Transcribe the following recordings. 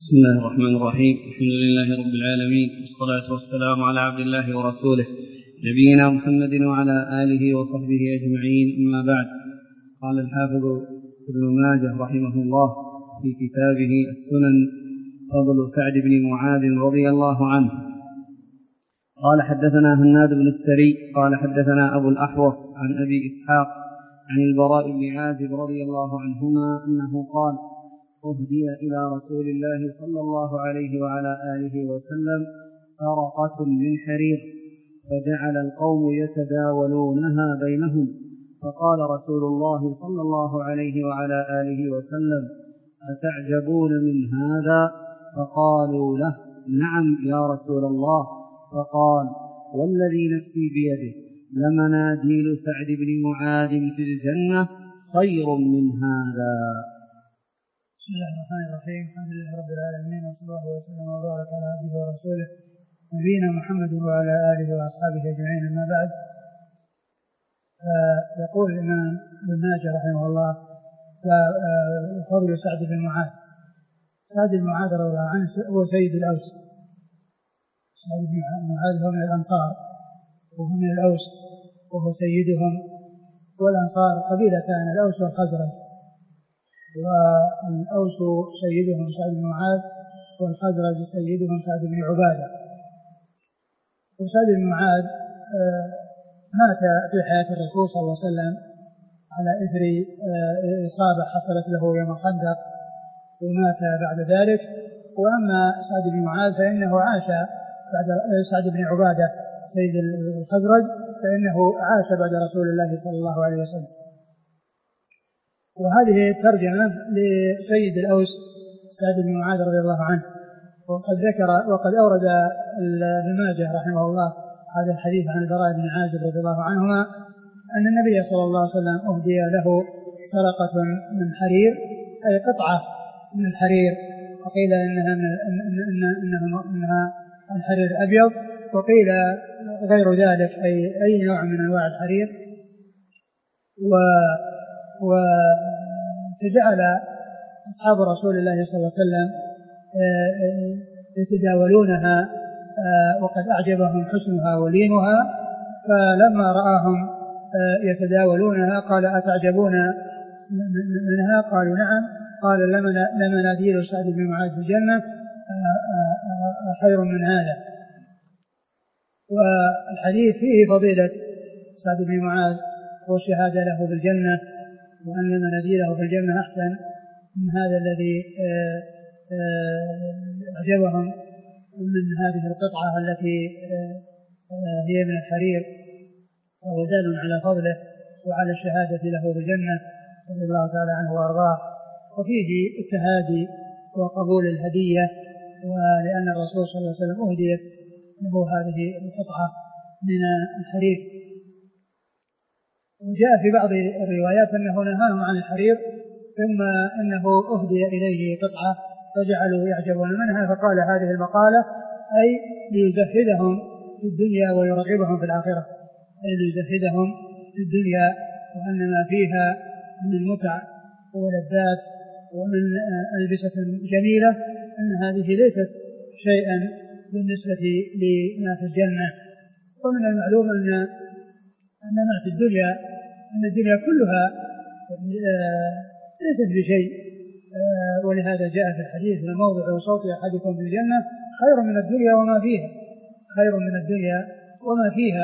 بسم الله الرحمن الرحيم. الحمد لله رب العالمين، والصلاة والسلام على عبد الله ورسوله نبينا محمد وعلى آله وصحبه أجمعين، أما بعد. قال الحافظ ابن ماجه رحمه الله في كتابه السنن فضل سعد بن معاذ رضي الله عنه قال: حدثنا هناد بن السري قال: حدثنا أبو الأحوص عن أبي إسحاق عن البراء بن عازب رضي الله عنهما أنه قال: أهدي إلى رسول الله صلى الله عليه وعلى آله وسلم فرقة من حرير، فجعل القوم يتداولونها بينهم، فقال رسول الله صلى الله عليه وعلى آله وسلم: أتعجبون من هذا؟ فقالوا له: نعم يا رسول الله. فقال: والذي نفسي بيده لمناديل سعد بن معاذ في الجنة خير من هذا. بسم الله الرحمن الرحيم. الحمد لله رب العالمين، وصلى الله وسلم وبارك على عبده ورسوله نبينا محمد وعلى آله وأصحابه أجمعين، أما بعد. يقول الإمام ابن ماجه رحمه الله: فضل سعد بن معاذ. سعد بن معاذ رضي الله عنه هو سيد الأوس. سعد بن معاذ هو من الأنصار وهو من الأوس وهو سيدهم، والأنصار قبيلتان: الأوس والخزرج، والأوس سيدهم سعد بن معاذ، والخزرج سيدهم سعد بن عبادة. وسعد بن معاذ مات في حياة الرسول صلى الله عليه وسلم على إثر إصابة حصلت له يوم الخندق، ومات بعد ذلك. وأما سعد بن معاذ فإنه عاش بعد سعد بن عبادة سيد الخزرج، فإنه عاش بعد رسول الله صلى الله عليه وسلم. وهذه ترجمة لسيد الأوس سعد بن معاذ رضي الله عنه. وقد أورد ابن ماجه رحمه الله هذا الحديث عن البراء بن عازب رضي الله عنهما أن النبي صلى الله عليه وسلم أهدي له سرقة من حرير، أي قطعة من الحرير، وقيل إنها الحرير الأبيض، وقيل غير ذلك أي نوع من أنواع الحرير. فجعل أصحاب رسول الله صلى الله عليه وسلم يتداولونها، وقد أعجبهم حسنها ولينها، فلما رآهم يتداولونها قال: أتعجبون منها؟ قالوا: نعم. قال: لمناديل سعد بن معاذ في الجنة خير من هذا. والحديث فيه فضيلة سعد بن معاذ والشهادة له بالجنة، وأن مناديله في الجنة أحسن من هذا الذي أعجبهم من هذه القطعة التي هي من الحرير، وهو دال على فضله وعلى الشهادة له بالجنة رضي الله تعالى عنه وأرضاه. وفيه التهادي وقبول الهدية، ولأن الرسول صلى الله عليه وسلم أهديت له هذه القطعة من الحرير. وجاء في بعض الروايات أنه نهاهم عن الحرير، ثم أنه أهدي إليه قطعة فجعلوا يعجبون منها، فقال هذه المقالة أي ليزهدهم في الدنيا ويرغبهم في الآخرة، أي ليزهدهم في الدنيا وأن ما فيها من المتع ولذات ومن ألبسة جميلة أن هذه ليست شيئا بالنسبة لما في الجنة. ومن المعلوم أن ما في الدنيا، أن الدنيا كلها ليست بشيء، ولهذا جاء في الحديث: لموضع صوت أحدكم في الجنة خير من الدنيا وما فيها، خير من الدنيا وما فيها.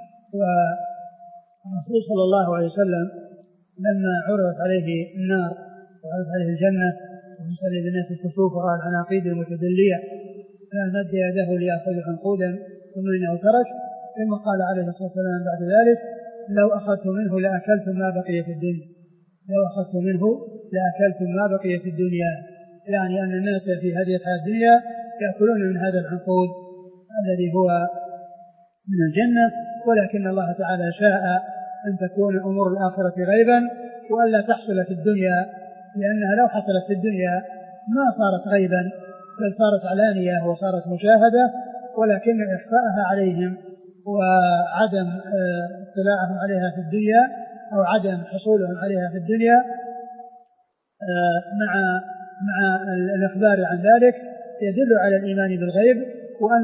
والرسول صلى الله عليه وسلم لما عرضت عليه النار وعرضت عليه الجنة ومثل بالناس الكسوف ورأى العناقيد المتدلية، فمد يده ليأخذ عنقودا ثم إنه ترك، ثم قال عليه الصلاة والسلام بعد ذلك: لو أخذت منه لأكلتم ما بقي في الدنيا، لو أخذت منه لأكلتم ما بقي في الدنيا. يعني أن الناس في هذه الحياة الدنيا يأكلون من هذا العنقود الذي هو من الجنة، ولكن الله تعالى شاء أن تكون أمور الآخرة غيبا وألا تحصل في الدنيا، لأنها لو حصلت في الدنيا ما صارت غيبا، بل صارت علانية وصارت مشاهدة، ولكن إخفاءها عليهم وعدم اطلاعهم عليها في الدنيا أو عدم حصولهم عليها في الدنيا مع الإخبار عن ذلك يدل على الإيمان بالغيب، وأن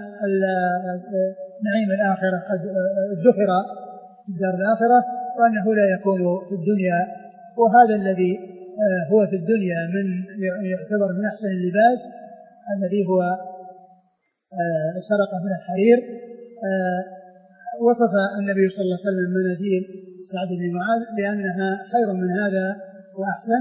نعيم الآخرة قد ادخر في الدار الآخرة، وأنه لا يكون في الدنيا. وهذا الذي هو في الدنيا من يعتبر من أحسن اللباس الذي هو سرقة من الحرير. وصف النبي صلى الله عليه وسلم مناديل سعد بن معاذ بأنها خير من هذا وأحسن.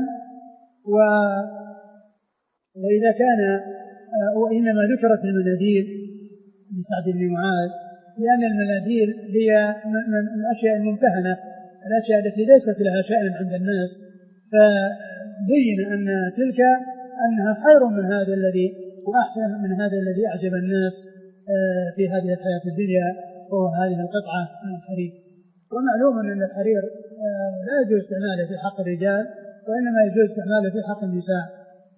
وإذا كان وإنما ذكرت المناديل لسعد بن معاذ لأن المناديل هي من الأشياء الممتهنة، الأشياء التي ليست لها شأن عند الناس، فبين أن تلك أنها خير من هذا الذي وأحسن من هذا الذي أعجب الناس في هذه الحياة الدنيا، وهو هذه القطعة من الحرير. ومعلوم أن الحرير لا يجوز استعماله في حق الرجال، وإنما يجوز استعماله في حق النساء،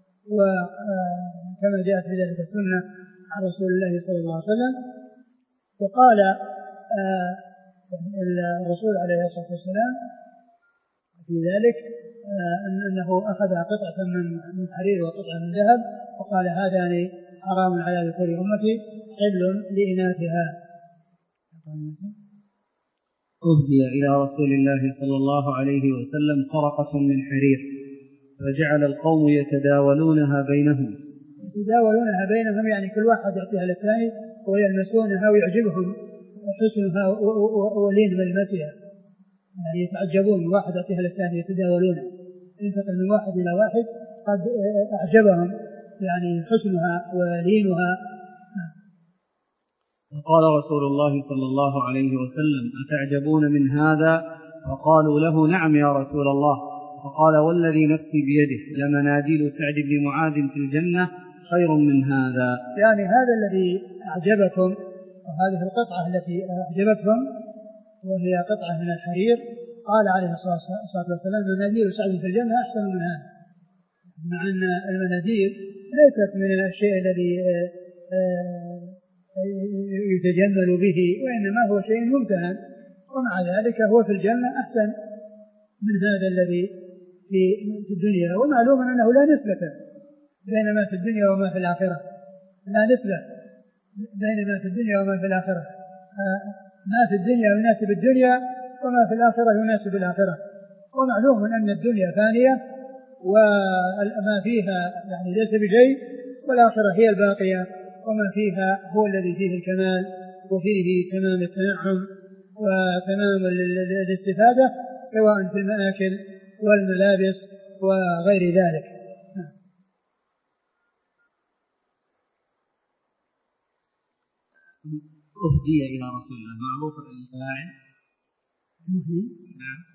وكما جاءت في ذلك السنة عن رسول الله صلى الله عليه وسلم. وقال الرسول عليه الصلاة والسلام في ذلك أنه أخذ قطعة من حرير وقطعة من ذهب، وقال هذان حرام على ذكور أمتي حل لإناثها. أهدي إلى رسول الله صلى الله عليه وسلم سرقة من حرير، فجعل القوم يتداولونها بينهم. يعني كل واحد يعطيها للثاني ويلمسونها ويعجبهم حسنها ولين ملمسها، يعني يتعجبون، واحد يعطيها للثاني يتداولونها، ينتقل من واحد إلى واحد قد أعجبهم يعني حسنها ولينها. وقال رسول الله صلى الله عليه وسلم أتعجبون من هذا؟ فقالوا له نعم يا رسول الله. فقال والذي نفسي بيده لمناديل سعد بن معاذ في الجنة خير من هذا. يعني هذا الذي أعجبكم وهذه القطعة التي أعجبتهم وهي قطعة من الحرير، قال عليه الصلاة والسلام مناديل سعد في الجنة أحسن من هذا، مع أن المناديل ليست من الشيء الذي يتجمل به، وإنما هو شيء ممتهن، ومع ذلك هو في الجنة أحسن من هذا الذي في الدنيا. ومعلوم أنه لا نسبة بين ما في الدنيا وما في الآخرة، لا نسبة بين ما في الدنيا وما في الآخرة. ما في الدنيا يناسب الدنيا، وما في الآخرة يناسب الآخرة. ومعلوم أن الدنيا فانية وما فيها يعني ليس بشيء، والآخرة هي الباقية، وما فيها هو الذي فيه الكمال وفيه تمام التنعم وتمام الاستفادة، سواء في المآكل والملابس وغير ذلك. أهدي إلى رسول الله معروفة الفاعل. نعم.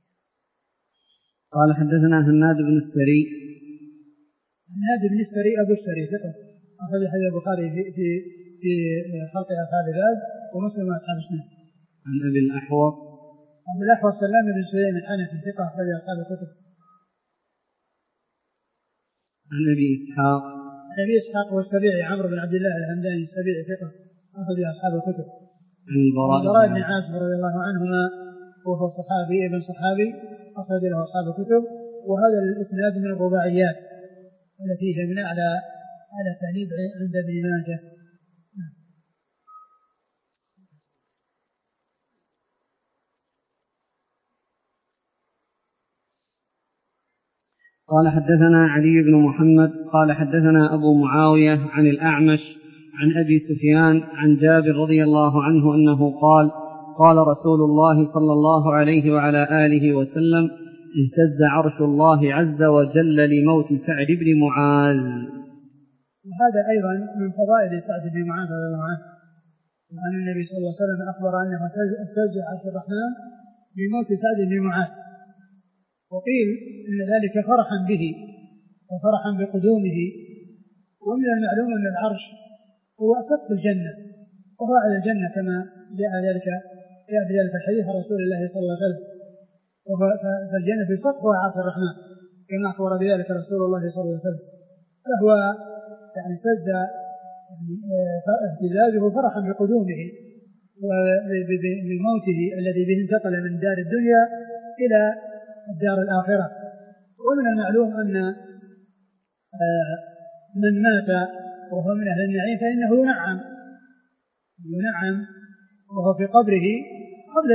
قال حدثنا هناد بن السري. هناد بن السري أبو السري ثقة، أخرج حديث البخاري في خلق أفعال العباد ومسلم وأصحاب السنة. عن أبي الأحوص. أبو الأحوص سلام بن سليم الحنفي ثقة، أخرج أصحاب الكتب. عن أبي إسحاق. عن أبي إسحاق والسبيعي عمرو بن عبد الله الهمداني السبيعي ثقة، أخرج أصحاب الكتب. عن البراء بن عازب رضي الله عنهما وهو صحابي ابن صحابي، أخرج له أصحاب الكتب. وهذا الإسناد من الرباعيات التي هي من أعلى أسانيد عند ابن ماجه. قال حدثنا علي بن محمد قال حدثنا أبو معاوية عن الأعمش عن أبي سفيان عن جابر رضي الله عنه أنه قال قال رسول الله صلى الله عليه وعلى آله وسلم اهتز عرش الله عز وجل لموت سعد بن معاذ. وهذا أيضا من فضائل سعد بن معاذ رضي الله عنه، وأن النبي صلى الله عليه وسلم أخبر أنه اهتز عرش الرحمن لموت سعد بن معاذ، وقيل إن ذلك فرحا به وفرحا بقدومه. ومن المعلوم أن العرش هو سقف الجنة وهو على الجنة كما جاء في ذلك الحديث عن رسول الله صلى الله عليه وسلم، فالجنة في السقف هو عرش الرحمن كما أخبر بذلك رسول الله صلى الله عليه وسلم. فهو يعني اهتز اهتزازه فرحا بقدومه وبموته الذي به انتقل من دار الدنيا إلى الدار الآخرة. ومن المعلوم أن من مات وهو من أهل النعيم فإنه ينعم وهو في قبره قبل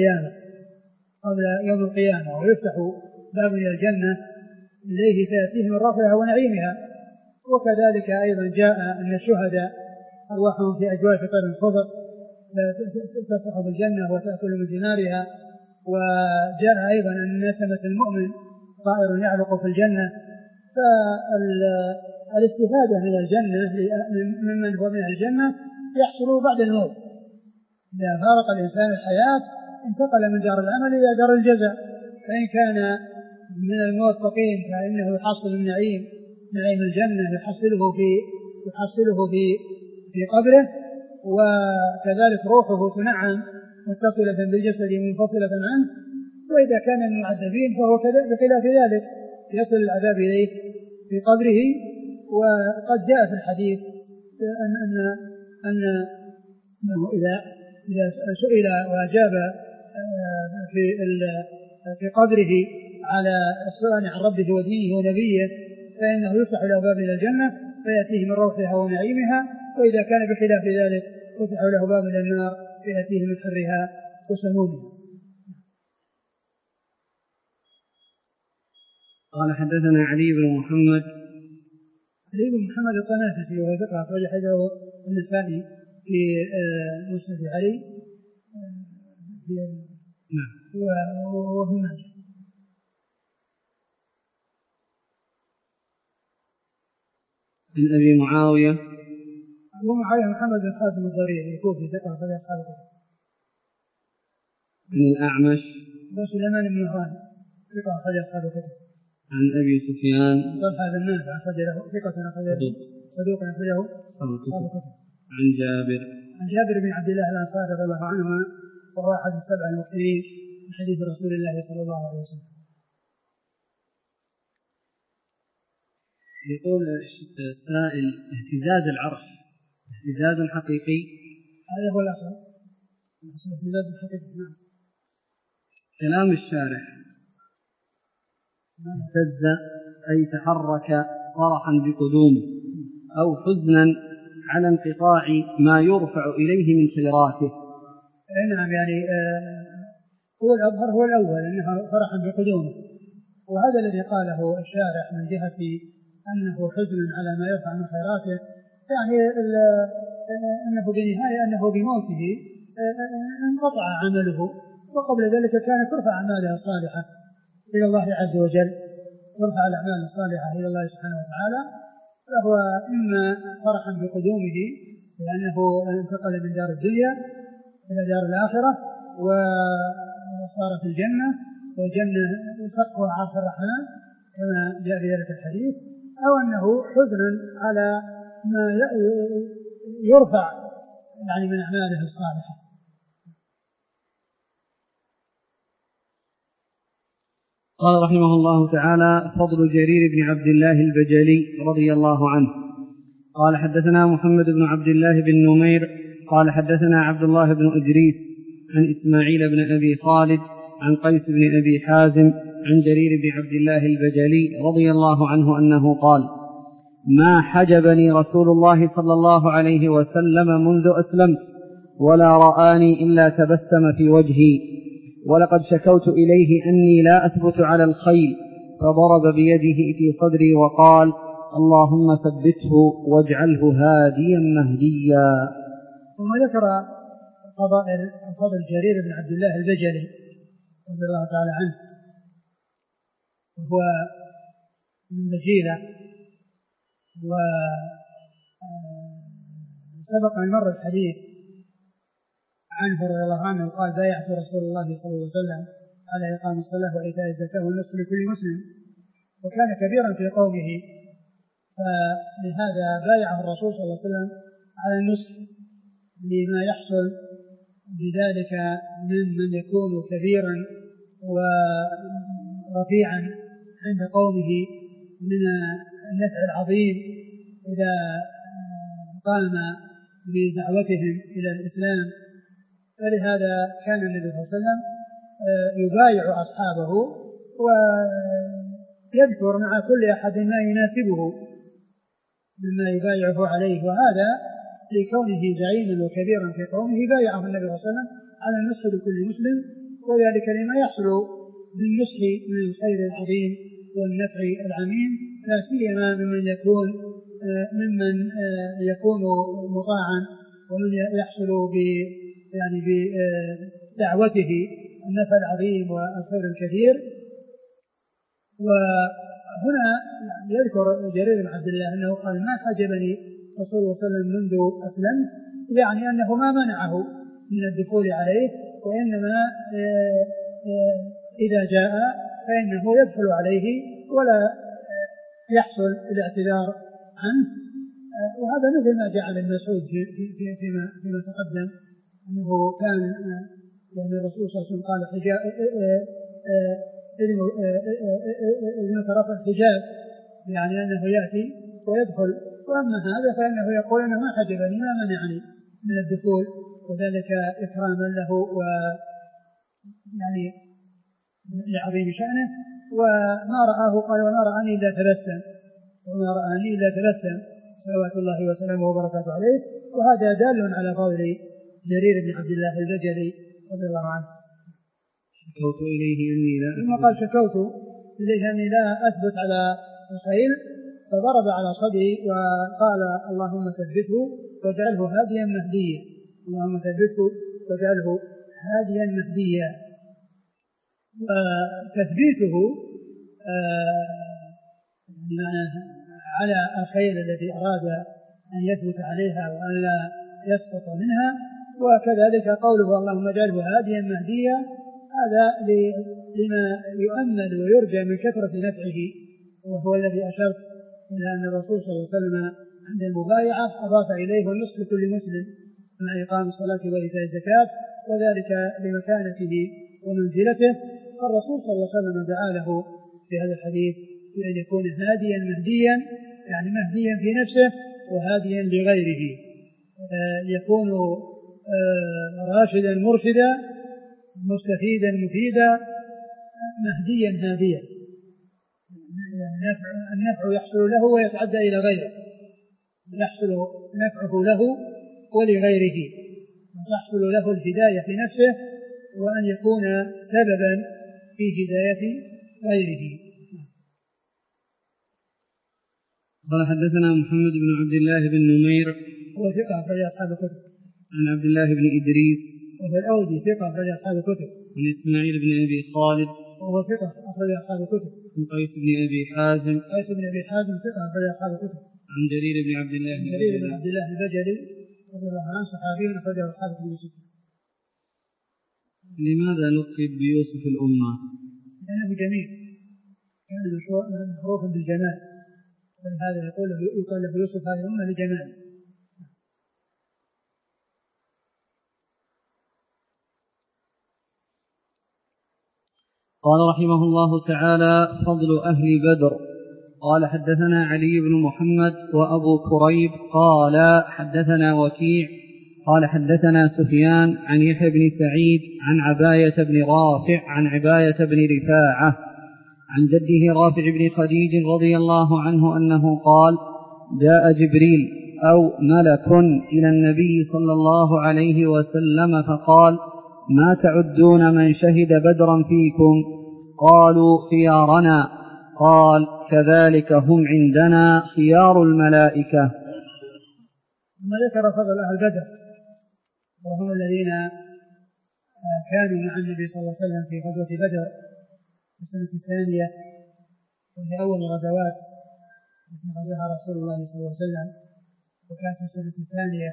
يوم القيامة ويفتح باب إلى الجنة إليه فيأتيه من رفعها ونعيمها. وكذلك أيضا جاء أن الشهداء أرواحهم في أجواف طير خضر تصحب الجنة وتأكل من ثمارها. وجاء أيضا أن نسمة المؤمن طائر يعلق في الجنة. فالاستفادة من الجنة ممن هو من الجنة يحصل بعد الموت. إذا فارق الإنسان الحياة انتقل من دار العمل إلى دار الجزاء. فإن كان من الموفقين فإنه يحصل النعيم نعيم الجنة يحصله في قبره. وكذلك روحه تنعم متصلة بالجسد منفصلة عنه. وإذا كان من المعذبين فهو بخلاف ذلك يصل العذاب إليه في قبره. وقد جاء في الحديث أنه إذا سئل وأجاب في قبره على السؤال عن ربه ودينه ونبيه فإنه يفتح له باب إلى الجنة فيأتيه من روحها ونعيمها. وإذا كان بخلاف ذلك يفتح له باب إلى النار فيأتيه من حرها وسمومها. قال حدثنا علي بن محمد الطنافسي وهو ثقة أخرج حديثه النسائي في مسند علي وابن ماجه. عن أبي معاوية محمد بن قاسم الضرير الكوفي ثقة أخرج أصحاب الكتب. عن الأعمش سليمان بن مهران ثقة أخرج أصحاب الكتب. عن أبي سفيان طلحة بن نافع أخرج له ثقة أخرجه صدوق أخرجه أصحاب الكتب. عن جابر بن عبد الله الأنصاري رضي الله عنه وهو أحد السبع المكثرين من حديث رسول الله صلى الله عليه وسلم. يقول السائل اهتزاز العرش اهتزاز حقيقي. هذا هو الأصل اهتزاز الحقيقي. نعم. كلام الشارح اهتز أي تحرك فرحا بقدومه أو حزنا على انقطاع ما يرفع إليه من خيراته. نعم يعني هو الأظهر هو الأول أنه فرحا بقدومه. وهذا الذي قاله الشارح من جهة أنه حزن على ما يرفع من خيراته يعني أنه بالنهاية أنه بموته انقطع عمله. وقبل ذلك كانت ترفع أعماله الصالحة إلى الله عز وجل ترفع الأعمال الصالحة إلى الله سبحانه وتعالى. فهو إما فرحا بقدومه لأنه انتقل من دار الدنيا إلى دار الآخرة وصارت الجنة والجنة سقفها عرش الرحمن كما جاء في ذلك الحديث. أو أنه حزنا على ما يرفع يعني من أعماله الصالحة. قال رحمه الله تعالى: فضل جرير بن عبد الله البجلي رضي الله عنه. قال حدثنا محمد بن عبد الله بن نمير قال حدثنا عبد الله بن إدريس عن إسماعيل بن أبي خالد عن قيس بن أبي حازم عن جرير بن عبد الله البجلي رضي الله عنه أنه قال: ما حجبني رسول الله صلى الله عليه وسلم منذ أسلمت ولا رآني إلا تبسم في وجهي، ولقد شكوت إليه أني لا أثبت على الخيل فضرب بيده في صدري وقال: اللهم ثبته واجعله هاديا مهديا. ثم ذكر فضل جرير بن عبد الله البجلي رضي الله تعالى عنه، وهو من بجيلة، وسبق أن مر الحديث عنه رضي الله عنه قال: بايعت رسول الله صلى الله عليه وسلم على إقام الصلاة وإيتاء الزكاة والنصح لكل مسلم، وكان كبيرا في قومه، فلهذا بايعه الرسول صلى الله عليه وسلم على النصح لما يحصل بذلك من يكون كبيرا ورفيعا عند قومه من النفع العظيم إذا قام بدعوتهم إلى الإسلام. فلهذا كان النبي صلى الله عليه وسلم يبايع أصحابه ويذكر مع كل أحد ما يناسبه، مما يبايعه عليه، وهذا لكونه زعيما وكبيرا في قومه بايعه النبي صلى الله عليه وسلم على النصح لكل مسلم، وذلك لما يحصل بالنصح من الخير العظيم والنفع العميم، لا سيما ممن يكون مطاعا ومن يحصل بدعوته النفع العظيم والخير الكثير. وهنا يذكر جرير بن عبد الله أنه قال ما حجبني رسول الله صلى الله عليه وسلم منذ أسلمت، يعني أنه ما منعه من الدخول عليه، وإنما إذا جاء فإنه يدخل عليه ولا يحصل الاعتذار عنه. وهذا مثل ما جاء عن ابن مسعود فيما تقدم أنه كان يعني الرسول صلى الله عليه وسلم قال إذنك رفع الحجاب، يعني أنه يأتي ويدخل. وأما هذا فإنه يقول أنه ما حجبني ما منعني من الدخول، وذلك إكراما له ويعني لعظيم شأنه. وما رآه قال وما رآني إلا تبسم صلوات الله وسلامه وبركاته عليه. وهذا دال على فضل جرير بن عبد الله البجلي رضي الله عنه. شكوت إليه أني لا ثم قال شكوت إليه أني لا أثبت على الخيل، فضرب على صدري وقال اللهم ثبته واجعله هاديا مهديا، اللهم ثبته واجعله هاديا مهديا. وتثبيته على الخيل التي أراد أن يثبت عليها وأن لا يسقط منها. وكذلك قوله اللهم اجعله هاديا مهديا، هذا لما يؤمل ويرجى من كثرة نفعه، وهو الذي أشرت إلى أن الرسول صلى الله عليه وسلم عند المبايعة أضاف إليه النصح لكل مسلم مع إقام الصلاة وإيتاء الزكاة، وذلك لمكانته ومنزلته. فالرسول صلى الله عليه وسلم دعا له في هذا الحديث بأن يكون هاديا مهديا، يعني مهديا في نفسه وهاديا لغيره، يكون راشدا مرشدا مستفيدا مفيدا مهديا هاديا. النفع يحصل له ويتعدى إلى غيره، يحصل نفعه له ولغيره، تحصل له الهداية في نفسه وأن يكون سببا في هداية غيره. قال حدثنا محمد بن عبد الله بن نمير هو ثقة أخرج أصحاب الكتب. عن عبد الله بن إدريس وهو الأودي ثقة أخرج أصحاب الكتب. عن إسماعيل بن أبي خالد وهو ثقة أخرج أصحاب الكتب. عن قيس بن أبي حازم ثقة أخرج أصحاب الكتب. عن جرير بن عبد الله البجلي رضي الله عنه صحابي أخرج أصحاب الكتب. لماذا لقب بيوسف الأمة؟ لأنه جميل، كان معروفا بالجمال، ولهذا يقال له يوسف هذه الأمة لجمال. قال رحمه الله تعالى فضل أهل بدر. قال حدثنا علي بن محمد وأبو كريب قال حدثنا وكيع قال حدثنا سفيان عن يحيى بن سعيد عن عباية بن رافع عن عباية بن رفاعة عن جده رافع بن خديج رضي الله عنه أنه قال جاء جبريل أو ملك إلى النبي صلى الله عليه وسلم فقال ما تعدون من شهد بدرا فيكم؟ قالوا خيارنا. قال كذلك هم عندنا خيار الملائكة. ثم ذكر فضل أهل بدر، وهم الذين كانوا مع النبي صلى الله عليه وسلم في غزوة بدر في السنة الثانية، وهي أول الغزوات التي غزاها رسول الله صلى الله عليه وسلم، وكانت في السنة الثانية.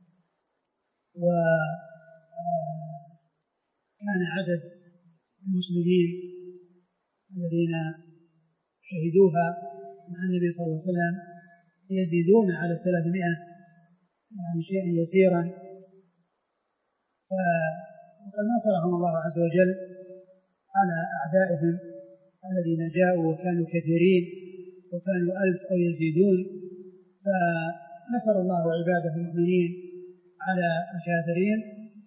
وكان عدد المسلمين الذين شهدوها مع النبي صلى الله عليه وسلم يزيدون على 300، يعني شيئا يسيرا. وقد نصرهم الله عز وجل على أعدائهم الذين جاءوا وكانوا كثيرين وكانوا 1000 أو يزيدون، فنصر الله عباده المؤمنين على الكافرين،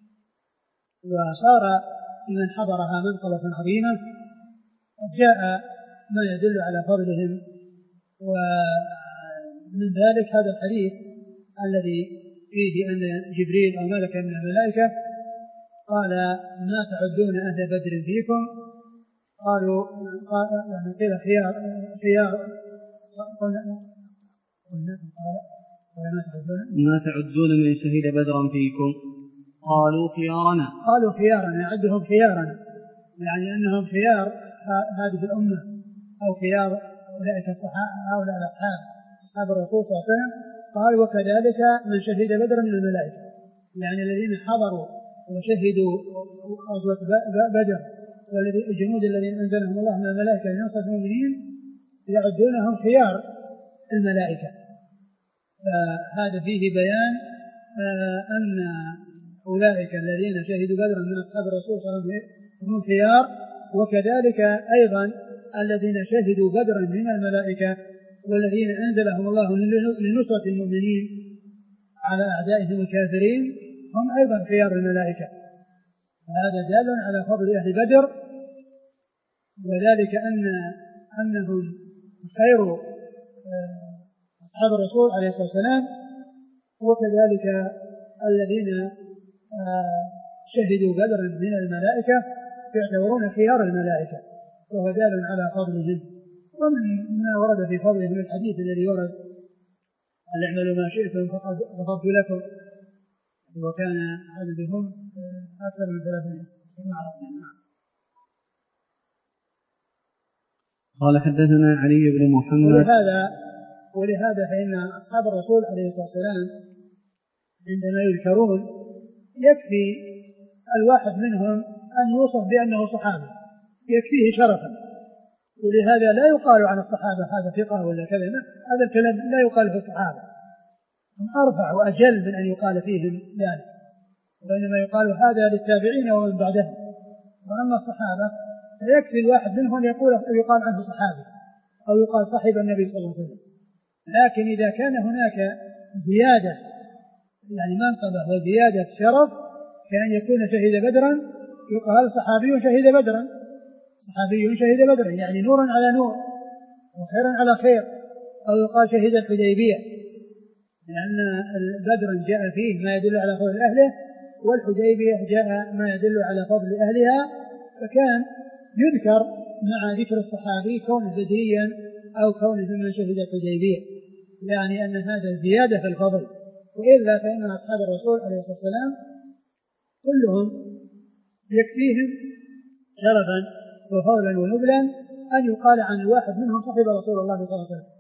وصار لمن حضرها منقبة عظيمة. وجاء ما يدل على فضلهم من ذلك هذا الحديث الذي فيه أن جبريل أو ملكا من الملائكة قال ما تعدون أهل بدر فيكم؟ قالوا يعني قيل خيار ما تعدون من شهد بدرا فيكم؟ قالوا خيارنا يعدهم خيارنا، يعني أنهم خيار هذه الأمة أو خيار أولئك هؤلاء الأصحاب أصحاب الرسول صلى الله عليه وسلم. قال وكذلك من شهد بدرا من الملائكة، يعني الذين حضروا وشهدوا غزوة بدر والجنود الذين أنزلهم الله من الملائكة لنصرة المؤمنين يعدونهم خيار الملائكة. فهذا فيه بيان أن أولئك الذين شهدوا بدرا من أصحاب الرسول صلى الله عليه وسلم هم خيار، وكذلك أيضا الذين شهدوا بدرا من الملائكة والذين أنزلهم الله لنصرة المؤمنين على أعدائهم الكافرين هم أيضا خيار الملائكة. هذا دال على فضل أهل بدر، وذلك أنهم خير أصحاب الرسول عليه الصلاة والسلام، وكذلك الذين شهدوا بدرا من الملائكة يعتبرون خيار الملائكة، وهو دال على فضلهم. ومن ما ورد في فضلهم الحديث الذي ورد أن اعملوا ما شئتم فقد غفرت لكم، وكان عددهم أكثر من 300. قال حدثنا علي بن محمد. ولهذا فإن أصحاب الرسول عليه الصلاة والسلام عندما يذكرون يكفي الواحد منهم أن يوصف بأنه صحابي، يكفيه شرفا. ولهذا لا يقال عن الصحابة هذا ثقة ولا كذا، هذا الكلام لا يقال في الصحابة، هم أرفع وأجل من أن يقال فيهم ذلك، وإنما يقال هذا للتابعين ومن بعدهم. وأما الصحابة فيكفي الواحد منهم يقال عنه صحابي أو يقال صاحب النبي صلى الله عليه وسلم. لكن إذا كان هناك زيادة يعني منقبة وزيادة شرف كأن يكون شهد بدرا يقال صحابي شهد بدرا، صحابي شهد بدرا يعني نورا على نور وخيرا على خير. أو يقال شهد الحديبية، لأن بدرا جاء فيه ما يدل على فضل أهله، والحديبية جاء ما يدل على فضل أهلها، فكان يذكر مع ذكر الصحابي كونه بدريا أو كونه من شهد الحديبية، يعني أن هذا زيادة في الفضل. وإلا فإن أصحاب الرسول عليه الصلاة والسلام كلهم يكفيهم شرفا وفضلا ونبلا أن يقال عن الواحد منهم صحب رسول الله صلى الله عليه وسلم.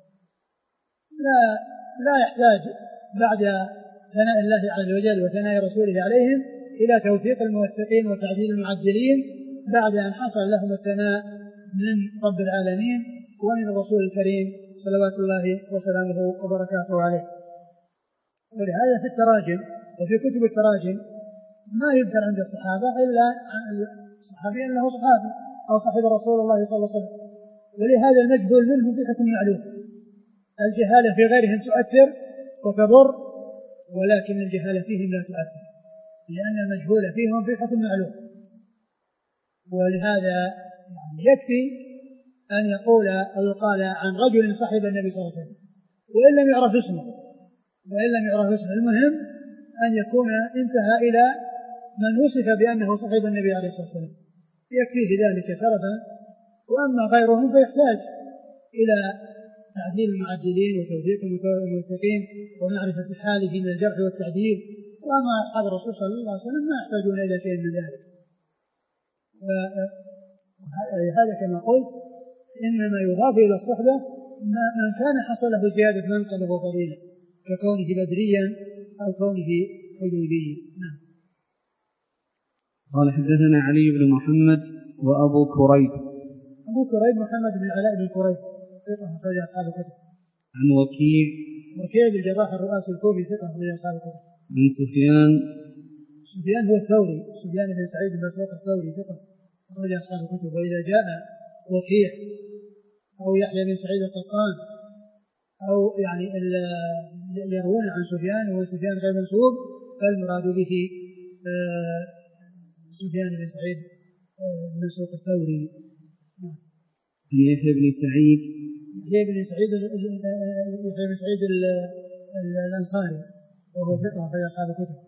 لا يحتاج بعد ثناء الله عز وجل وثناء رسوله عليهم إلى توفيق الموفقين وتعديل المعدلين بعد أن حصل لهم الثناء من رب العالمين ومن الرسول الكريم صلوات الله وسلامه وبركاته عليه. ولهذا في التراجم وفي كتب التراجم ما يذكر عند الصحابة إلا الصحابي أنه صحابي أو صاحب رسول الله صلى الله عليه وسلم. ولهذا المجهول منهم في حكم معلوم. الجهالة في غيرهم تؤثر وتضر، ولكن الجهالة فيهم لا تؤثر، لأن المجهول فيهم في حكم معلوم. ولهذا يكفي أن يقول أو يقال عن رجل صاحب النبي صلى الله عليه وسلم وإن لم يعرف اسمه، المهم أن يكون انتهى إلى من وصف بأنه صاحب النبي عليه الصلاة والسلام، يكفيه ذلك شرفا. وأما غيرهم فيحتاج إلى تعديل المعدلين وتوفيق الموفقين ومعرفة حاله من الجرح والتعديل. وأما أصحاب الرسول صلى الله عليه وسلم ما يحتاجون إلى شيء من ذلك. وهذا كما قلت إنما يضاف إلى الصحبة من كان حصل له زيادة منقبة وفضيلة ككونه بدريا أو كونه حديبيا. نعم. قال حدثنا علي بن محمد وأبو كريب. أبو كريب محمد بن علاء بن كريب ثقة أخرج أصحاب الكتب. عن وكيع بن الجراح الرؤاسي الكوفي ثقة أخرج أصحاب الكتب. عن سفيان هو الثوري، سفيان بن سعيد بن مسروق الثوري ثقة أخرج أصحاب الكتب. وإذا جاء وكيع أو يحيى بن سعيد القطان أو يعني يروون عن سفيان وهو سفيان غير منسوب فالمراد به سفيان بن سعيد بن مسروق الثوري. عن يحيى بن سعيد يحيى بن سعيد الأنصاري وهو ثقة في أصحاب الكتب.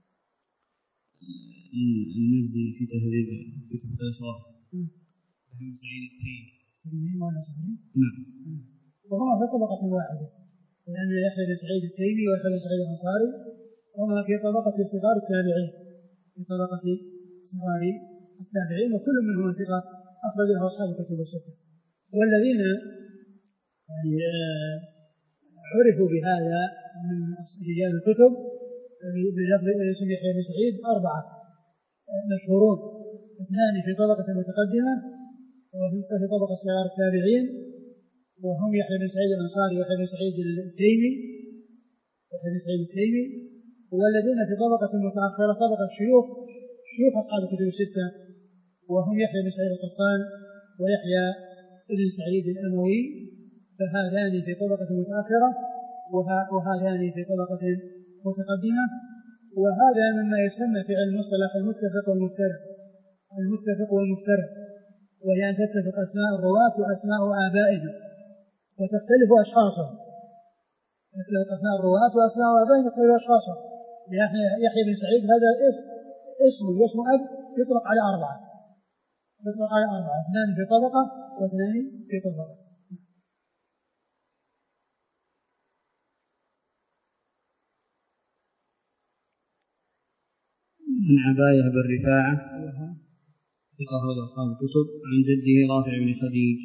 المزي في تهذيب كتب الأشراف. يحيى بن سعيد التيمي. نعم. وهما في طبقة واحدة، لأن يحيى بن سعيد التيمي ويحيى بن سعيد الأنصاري هما في طبقة صغار التابعين، في طبقة صغار التابعين، وكل منهم ثقة أخرجه أصحاب الكتب الستة. والذين يعني عرفوا بهذا من رجال الكتب بلفظ اسم يحيى بن سعيد 4 مشهورون، 2 في طبقة متقدمة وفي طبقة صغار التابعين، وهم يحيى بن سعيد الأنصاري ويحيى بن سعيد التيمي، والذين في طبقة متأخرة طبقة شيوخ أصحاب الكتب الستة، وهم يحيى بن سعيد القطان ويحيى بن سعيد الأموي، فهذان في طبقة متأخرة وهذان في طبقة متقدمة. وهذا مما يسمى في علم المصطلح المتفق والمفترق، وهي أن تتفق أسماء الرواة وأسماء آبائهم وتختلف أشخاصهم. يحيى بن سعيد هذا اسم أب يطلق على 4، 2 في طبقة و2 في طبقة. عن عباية بن رفاعة ثقة أخرج أصحاب الكتب عن جده رافع بن خديج.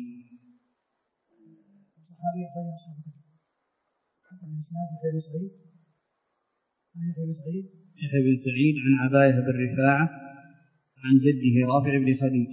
صحابي أخرج أصحاب الكتب. يحيى بن سعيد عن عباية بن رفاعة عن جده رافع بن خديج.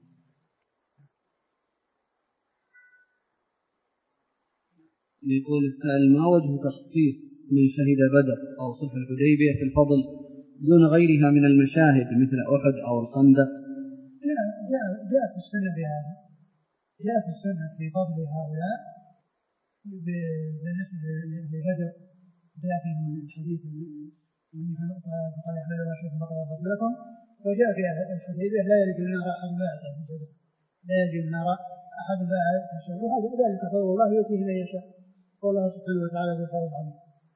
يقول السائل: ما وجه تخصيص من شهد بدر أو صلح الحديبية في الفضل دون غيرها من المشاهد مثل أحد أو الخندق؟ جاءت السنة بهذا، جاءت السنة في فضل هؤلاء بالنسبة لبدر، جاء في الحديث فقال أحمد وأشرف فقد أغفر لكم، وجاء في الحديث لا يلج النار أحد بعد، لا يلج النار أحد بعد، وهذا ذلك فضل الله يؤتيه من يشاء، والله سبحانه وتعالى ذو الفضل العظيم.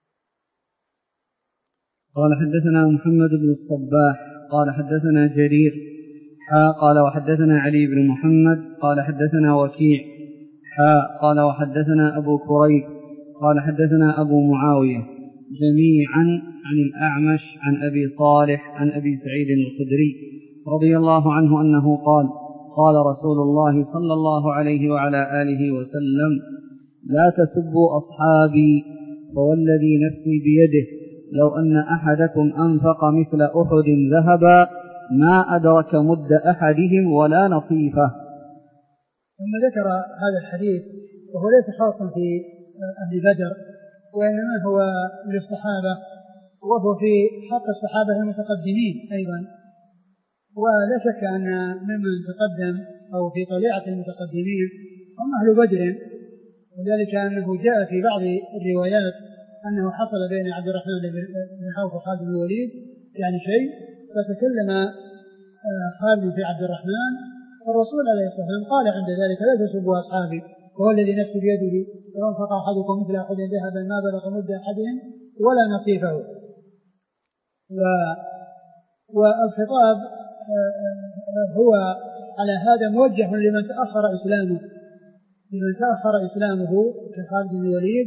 قال حدثنا محمد بن الصباح قال حدثنا جرير قال وحدثنا علي بن محمد قال حدثنا وكيع قال وحدثنا أبو كريب قال حدثنا أبو معاوية جميعا عن الأعمش عن أبي صالح عن أبي سعيد الخدري رضي الله عنه أنه قال: قال رسول الله صلى الله عليه وعلى آله وسلم: لا تسبوا أصحابي، فوالذي نفسي بيده لو أن أحدكم أنفق مثل أحد ذهبا ما أدرك مد أحدهم ولا نصيفه. ثم ذكر هذا الحديث وهو ليس خاصا في أهل بدر، وإنما هو للصحابة، وهو في حق الصحابة المتقدمين أيضا. ولا شك أن ممن تقدم أو في طليعة المتقدمين هم أهل بدر، وذلك أنه جاء في بعض الروايات أنه حصل بين عبد الرحمن بن عوف وخالد بن الوليد يعني شيء، فتكلم خالد في عبد الرحمن، فالرسول عليه الصلاة والسلام قال عند ذلك: لا تسبوا أصحابي، وهو الذي نفسي بيده لو أنفق أحدكم مثل أحد ذهبا ما بلغ مد أحدهم ولا نصيفه. والخطاب هو على هذا موجه لمن تأخر إسلامه كخالد بن الوليد،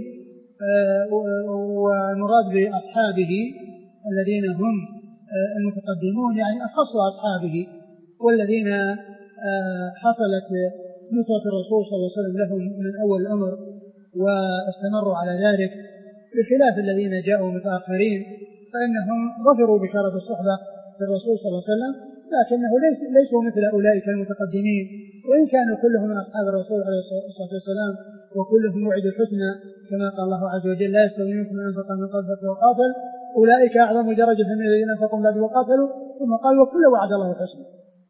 والمراد بأصحابه الذين هم المتقدمون يعني أخص أصحابه، والذين حصلت نصرة الرسول صلى الله عليه وسلم لهم من أول الأمر واستمروا على ذلك، بخلاف الذين جاءوا متأخرين فإنهم ظفروا بشرف الصحبة للرسول صلى الله عليه وسلم، لكنه ليسوا مثل أولئك المتقدمين، وإن كانوا كلهم من أصحاب الرسول عليه الصلاة والسلام وكلهم وعدوا الحسنى، كما قال الله عز وجل: لا يستوي منكم من أنفق من قبل وقاتل أولئك أعظم درجة من الذين أنفقوا بعد وقاتلوا، ثم قال: وكل وعد الله الحسنى،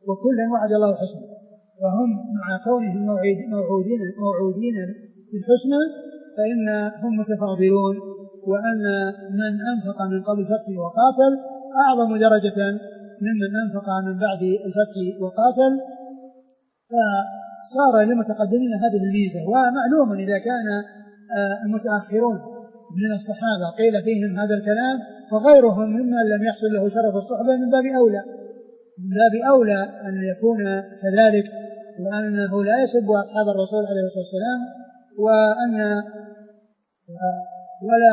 وهم مع كونهم موعودين بالحسنى فإنهم متفاضلون، وأن من أنفق من قبل الفتح وقاتل أعظم درجة ممن أنفق من بعد الفتح وقاتل. فصار للمتقدمين هذه الميزة. ومعلوم إذا كان المتأخرون من الصحابة قيل فيهم هذا الكلام فغيرهم ممن لم يحصل له شرف الصحبة من باب أولى أن يكون كذلك، وأنه لا يسب أصحاب الرسول عليه الصلاة والسلام، ولا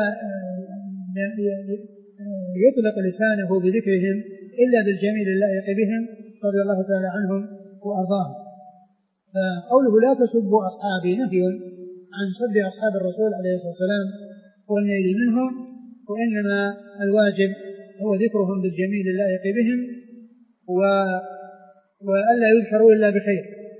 يطلق لسانه بذكرهم إلا بالجميل اللائق بهم رضي الله تعالى عنهم وأرضاهم. فقوله لا تسبوا أصحابي نهي عن سب أصحاب الرسول عليه الصلاة والسلام والنيل منهم، وإنما الواجب هو ذكرهم بالجميل اللائق بهم وألا يذكروا إلا بخير.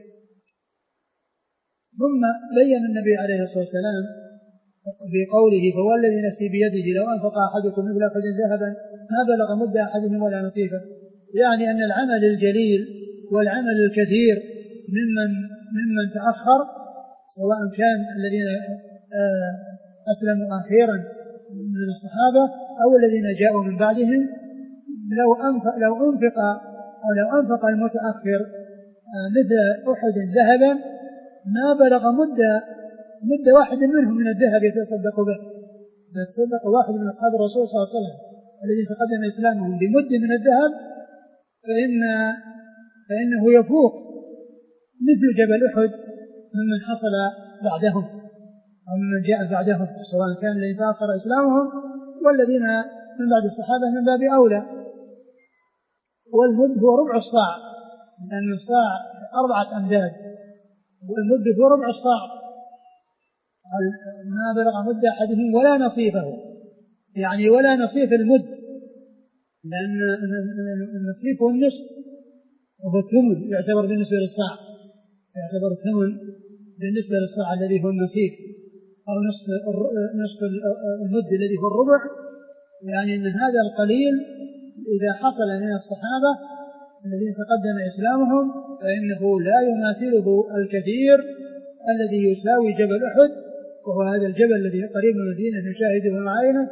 ثم بين النبي عليه الصلاة والسلام بقوله فهو الذي نفسي بيده لو أنفق أحدكم مثل أحد ذهبا ما بلغ مد أحدهم ولا نصيفه، يعني أن العمل الجليل والعمل الكثير ممن تأخر سواء كان الذين أسلموا أخيرا من الصحابة أو الذين جاءوا من بعدهم، لو أنفق المتأخر مثل أحد ذهبا ما بلغ مد واحد منهم من الذهب يتصدق به. يتصدق واحد من أصحاب الرسول صلى الله عليه وسلم الذي تقدم إسلامهم بمد من الذهب فإنه يفوق مثل جبل أحد ممن حصل بعدهم أو ممن جاء بعدهم، سواء كان الذي تأخر إسلامهم والذين من بعد الصحابة من باب أولى. والمد هو ربع الصاع، لأن الصاع 4 أمداد، والمد هو ربع الصاع. ما بلغ مد أحدهم ولا نصيفه، يعني ولا نصيف المد، لأن النصيف هو النصف وهو الثمن يعتبر بالنسبة للصاع، يعتبر الثمن بالنسبة للصاع الذي هو النصيف أو نصف المد الذي هو الربع. يعني أن هذا القليل إذا حصل من الصحابة الذين تقدم إسلامهم فإنه لا يماثله الكثير الذي يساوي جبل أحد، وهو هذا الجبل الذي قريب من المدينة نشاهده معاينة.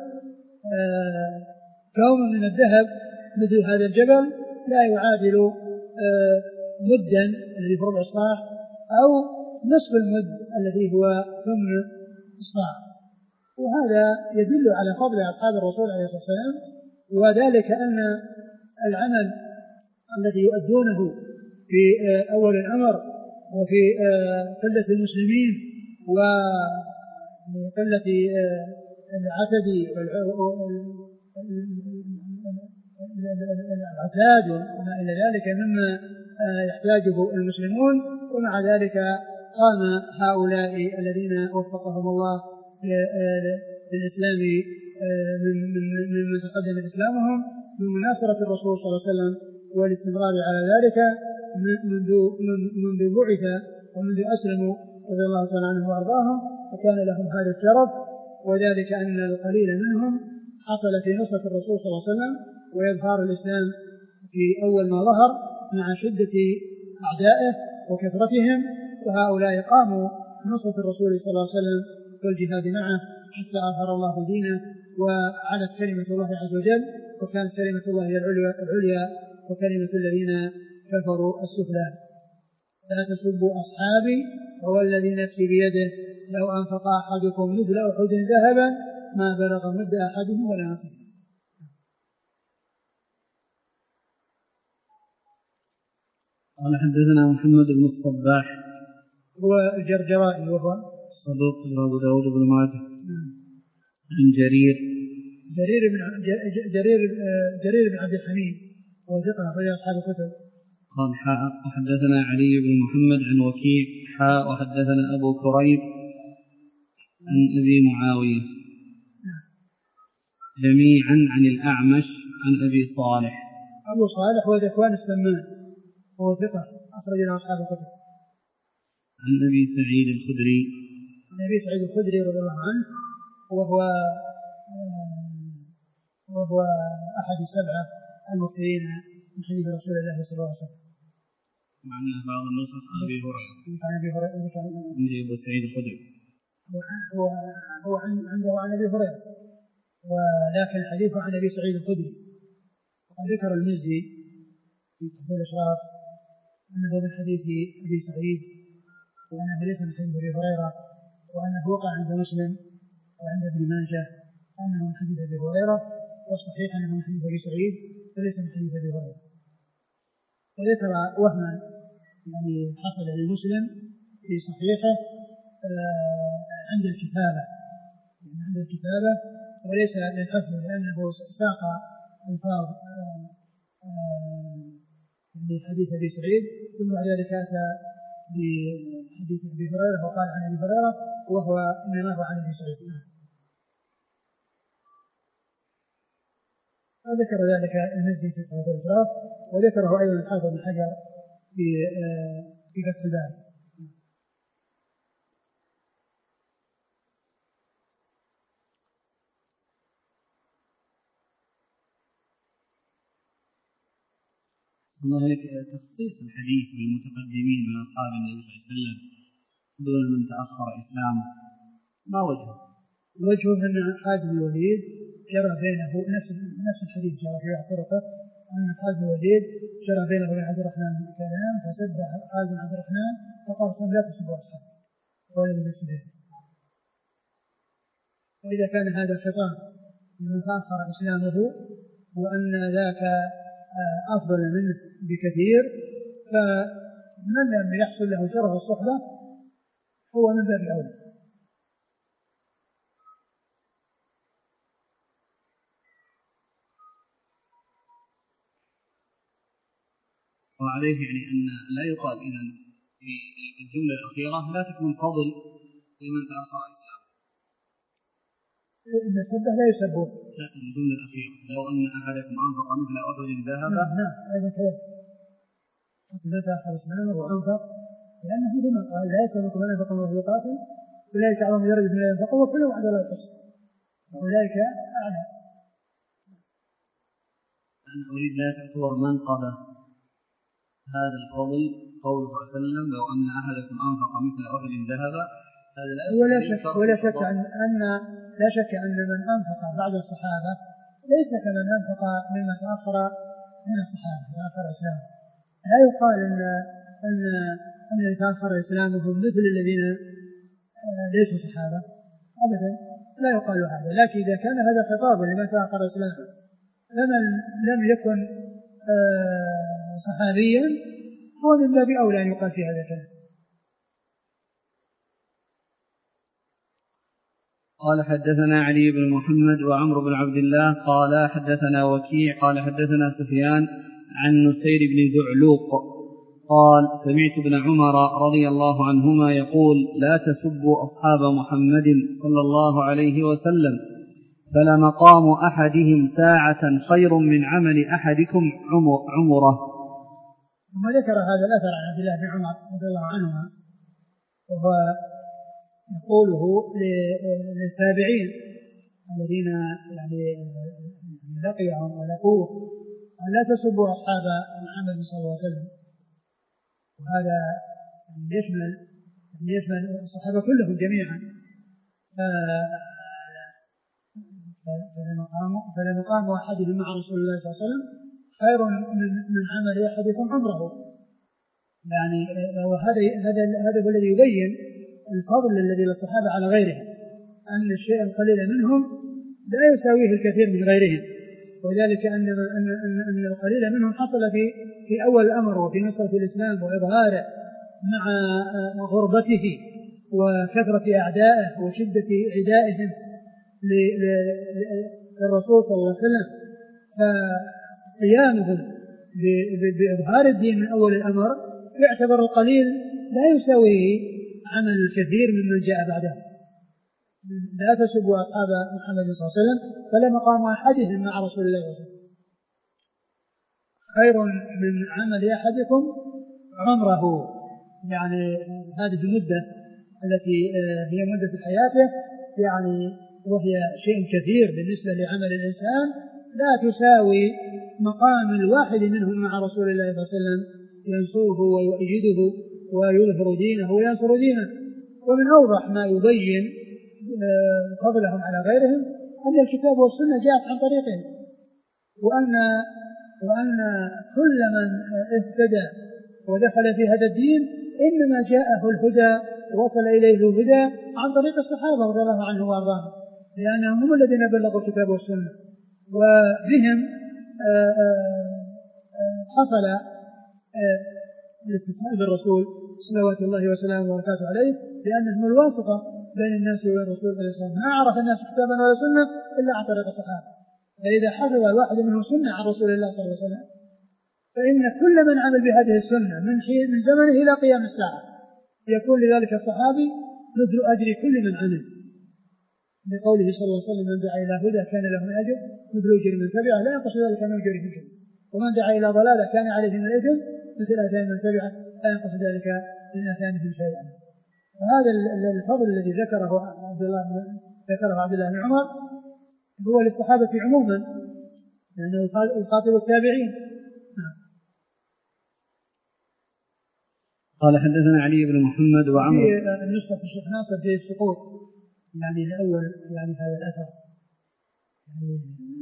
كوم من الذهب مثل هذا الجبل لا يعادل مدا الذي في ربع الصاع أو نصف المد الذي هو ثمن الصاع. وهذا يدل على فضل أصحاب الرسول عليه الصلاة والسلام، وذلك أن العمل الذي يؤدونه في أول الأمر وفي قلة المسلمين وقلة العتد والعتاد وما إلى ذلك مما يحتاجه المسلمون، ومع ذلك قام هؤلاء الذين وفقهم الله للإسلام من تقدم إسلامهم من مناصرة الرسول صلى الله عليه وسلم والاستمرار على ذلك منذ بعث ومنذ أسلموا رضي الله تعالى عنهم وأرضاهم، وكان لهم هذا الشرف. وذلك أن القليل منهم حصل في نصرة الرسول صلى الله عليه وسلم وإظهار الإسلام في أول ما ظهر مع شدة أعدائه وكثرتهم، وهؤلاء قاموا نصرة الرسول صلى الله عليه وسلم والجهاد معه حتى أظهر الله دينه وعلت كلمة الله عز وجل، وكانت كلمة الله هي العليا وكلمة الذين كفروا السفلى. لا تسبوا أصحابي هو الذي نفسي بيده لو أنفق أحدكم مثل أحد ذهبا ما بلغ مد أحدهم ولا نصيفه. قال حدثنا محمد بن الصباح هو الجرجرائي وهو صدوق أبو داود بن ماجه عن جرير بن عبد الحميد وهو ثقة أخرج أصحاب الكتب. قال وحدثنا علي بن محمد عن وكيع وحدثنا أبو كريب عن أبي معاوية جميعا عن الأعمش عن أبي صالح. أبو صالح هو ذكوان السمان وهو ثقة أخرج أصحاب الكتب. عن أبي سعيد الخدري رضي الله عنه وهو أحد السبعة المكثرين من حديث رسول الله صلى الله عليه وسلم. مع أن بعض النسخ عن أبي هريرة عند أبو سعيد الخدري هو عنده عن أبي هريرة، ولكن حديثه عن أبي سعيد الخدري. وقد ذكر المزي في تحفيظ الإشراف أنه من حديث أبي سعيد وأنه ليس من حديث أبي هريرة، وأنه وقع عند مسلم وعند ابن ماجه أنه من حديث أبي هريرة، والصحيح أنه من حديث أبي سعيد وليس من حديث أبي هريرة. وذكر وهما يعني حصل لمسلم في صحيحه عند الكتابة وليس للحفظ، لأنه ساق ألفاظ بحديث أبي سعيد ثم بعد ذلك أتى بحديث أبي هريرة وقال عن أبي هريرة وهو إنما هو عن أبي سعيد. وذكر ذلك المزي في صحيح الإشراف، وذكره أيضا الحافظ بن حجر في فتح الباري. الله عليك، تخصيص الحديث بالمتقدمين من أصحاب النبي صلى الله عليه وسلم دون من تأخر إسلامه، ما وجهه؟ وجهه أن خالد بن الوليد جرى بينه نفس الحديث جرى في واحد طرقه، أن خالد بن الوليد جرى بينه وبين عبد الرحمن كلام فسب خالد بن عبد الرحمن فقال لا تسبوا أصحابه، هو الذي نفس به. وإذا كان هذا خطاب لمن تأخر إسلامه وأن ذاك أفضل منه بكثير، فمن لم يحصل له شرف الصحبة هو من باب أولى. وعليه يعني أن لا يقال إذن في الجملة الأخيرة لا تكون فضل لمن تأخر إسلامه. إن سبه لا يسبه. لا، الجملة الأخيرة لو أن أحدكم أنفق مثل أحد ذهب. نعم هذا كذا. من تأخر إسلامه وأنفق، لأنه مثل ما قال لا يسبق من أنفق وهو يقاتل أولئك أعظم درجة من ينفق وكل وعد لا يحصى، أولئك أعلى. أنا أريد لا تعتبر منقبة هذا الفضل قوله صلى الله عليه وسلم لو أن أحدكم أنفق مثل أحد ذهب. ولا شك أن من أنفق بعد الصحابة ليس كمن أنفق مما تأخر من الصحابة تأخر إسلامه. لا يقال أن الذي تأخر إسلامهم مثل الذين ليسوا صحابة أبدا، لا يقال هذا. لكن إذا كان هذا خطابا لمن تأخر إسلامه فمن لم يكن صحابيا هو من باب أولى أن يقال في هذا الكلام. قال حدثنا علي بن محمد وعمرو بن عبد الله قال حدثنا وكيع قال حدثنا سفيان عن نسير بن زعلوق قال سمعت ابن عمر رضي الله عنهما يقول لا تسبوا أصحاب محمد صلى الله عليه وسلم فلمقام أحدهم ساعة خير من عمل أحدكم عمره. ثم ذكر هذا الأثر عن عبد الله بن عمر رضي الله عنهما، وهو يقوله للتابعين الذين يعني لقيهم ولقوه أن لا تسبوا أصحاب محمد صلى الله عليه وسلم. وهذا يشمل الصحابة كلهم جميعا. فلمقام أحدهم مع رسول الله صلى الله عليه وسلم خير من عمل أحدكم عمره. يعني هذا هو الذي يبين الفضل الذي للصحابة على غيرهم، أن الشيء القليل منهم لا يساويه الكثير من غيرهم، وذلك أن القليل منهم حصل في أول الأمر وفي نصرة الإسلام وإظهاره مع غربته وكثرة أعدائه وشدة عدائهم للرسول صلى الله عليه وسلم. فقيامهم بإظهار الدين من أول الأمر يعتبر القليل لا يساويه عمل الكثير ممن جاء بعده. لا تسبوا أصحاب محمد صلى الله عليه وسلم فلا مقام أحدهم مع رسول الله صلى الله عليه وسلم خير من عمل أحدكم عمره. يعني هذه المدة التي هي مدة حياته، يعني وهي شيء كثير بالنسبة لعمل الإنسان، لا تساوي مقام الواحد منهم مع رسول الله صلى الله عليه وسلم ينصره ويؤيده ويظهر دينه وينصر دينه. ومن أوضح ما يبين فضلهم على غيرهم أن الكتاب والسنة جاءت عن طريقهم، وأن كل من اهتدى ودخل في هذا الدين إنما جاءه الهدى وصل إليه الهدى عن طريق الصحابة رضي الله عنهم وأرضاهم، لأنهم هم الذين بلغوا الكتاب والسنة، وبهم حصل الاتصال بالرسول صلوات الله وسلامه وبركاته عليه، لأنهم الواسطة بين الناس وبين الرسول صلى الله عليه وسلم. ما عرف الناس كتابا ولا سنة إلا عن طريق الصحابة. فإذا حفظ الواحد منهم سنة عن رسول الله صلى الله عليه وسلم فإن كل من عمل بهذه السنة من زمنه إلى قيام الساعة يكون لذلك الصحابي مثل أجر كل من عمل، لقوله صلى الله عليه وسلم: من دعا إلى هدى كان له من أجر مثل أجر من تبعه لا ينقص ذلك من أجره شيء، ومن دعا إلى ضلالة كان عليه من الإثم مثل آثام من تبعه لا ينقص ذلك من آثامهم شيئا. وهذا الفضل الذي ذكره عبد الله بن عمر هو للصحابة عموما، لأنه يخاطب التابعين. قال حدثنا علي بن محمد وعمر. في النسخة الشيخ ناصر في السقوط يعني الأول يعني هذا الأثر يعني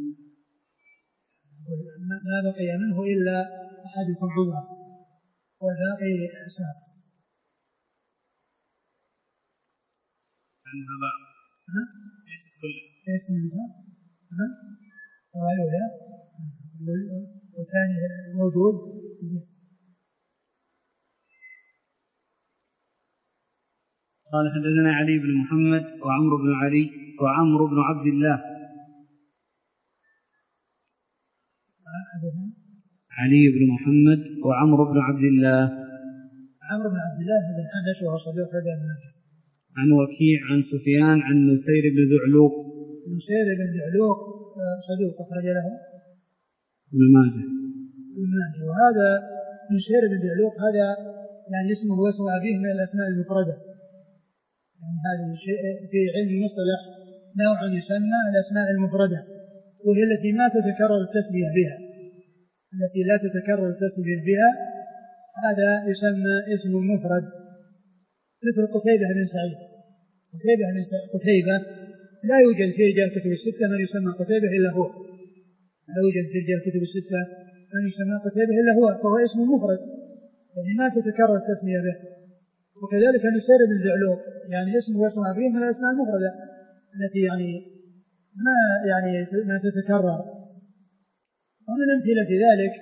ما بقي منه إلا أحدكم عمر والباقي ساق. عنها بعض ليس كله ليس منها ولا والثاني موجود. قال حدثنا علي بن محمد وعمرو بن عبد الله. علي بن محمد وعمرو بن عبد الله. عمرو بن عبد الله بن حنش وهو صدوق رجل ماجه. عن وكيع عن سفيان عن نسير بن ذعلوق. نسير بن ذعلوق صدوق أخرج له ابن ماجه. وهذا نسير بن ذعلوق هذا يعني اسمه واسم أبيه من الأسماء المفردة. يعني هذه شيء في علم المصطلح نوع يسمى الأسماء المفردة، وهي التي ما تتكرر التسمية بها، التي لا تتكرر التسمية بها هذا يسمى اسم مفرد، مثل قتيبة بن سعيد. قتيبة لا يوجد في رجال الكتب الستة من يسمى قتيبة إلا هو، لا يوجد في رجال الكتب الستة من يسمى قتيبة إلا هو، فهو اسم مفرد يعني ما تتكرر التسمية به. وكذلك نسير بن ذعلوق يعني اسمه واسم أبيه من الأسماء المفردة التي يعني ما تتكرر. ومن أمثلة في ذلك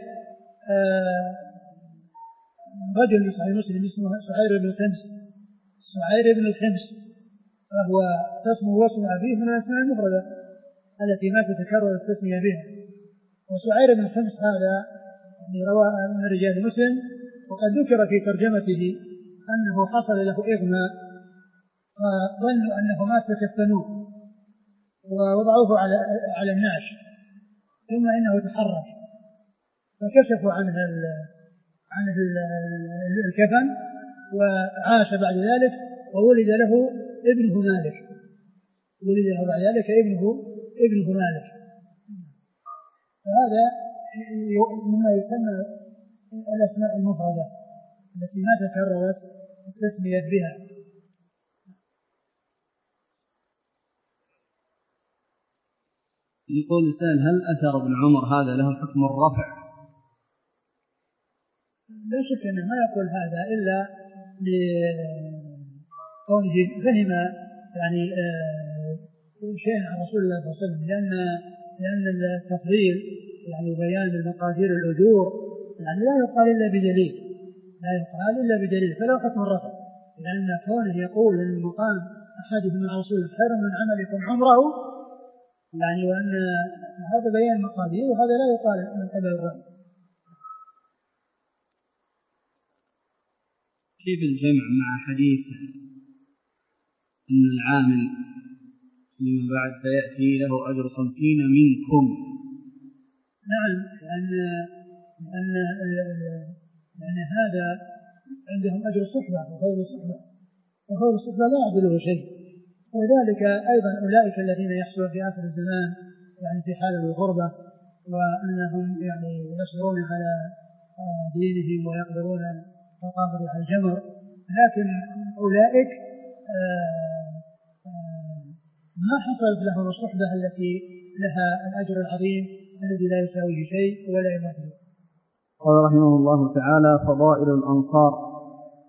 رجل من صحيح مسلم اسمه سعير بن الخمس فهو اسمه واسم أبيه من الأسماء المفردة التي ما تتكرر التسمية بها. وسعير بن الخمس هذا يعني روى من رجال مسلم، وقد ذكر في ترجمته أنه حصل له إغماء فظنوا أنه مات فكفنوه ووضعوه على النعش، ثم إنه تحرك فكشفوا عنه الكفن وعاش بعد ذلك، وولد له ابنه مالك. فهذا مما يسمى الأسماء المفردة التي ما تكررت التسمية بها. يقول الإنسان: هل أثر ابن عمر هذا له حكم الرفع؟ لا شك أنه ما يقول هذا إلا لكونه فهم يعني شيء عن رسول الله صلى الله عليه وسلم، لأن التفضيل يعني وبيان المقادير الأجور يعني لا يقال إلا بدليل، فلا حكم الرفع، لأن كونه يقول أن مقام أحدهم مع رسول الله خير من عملكم عمره يعني وأن هذا بيان مقادير، وهذا لا يقال من قبل الرفع. كيف الجمع مع حديث أن العامل فيما بعد سيأتي له أجر 50 منكم؟ نعم، لأن هذا عندهم أجر الصحبة وخير الصحبة لا يعدله شيء. وذلك أيضا أولئك الذين يحصلون في آخر الزمان يعني في حال الغربة وأنهم يعني يصبرون على دينهم ويقبلون مقابر على الجمر، لكن أولئك ما حصلت لهم الصحبة التي لها الأجر العظيم الذي لا يساويه شيء ولا يماثله. قال رحمه الله تعالى: فضائل الأنصار.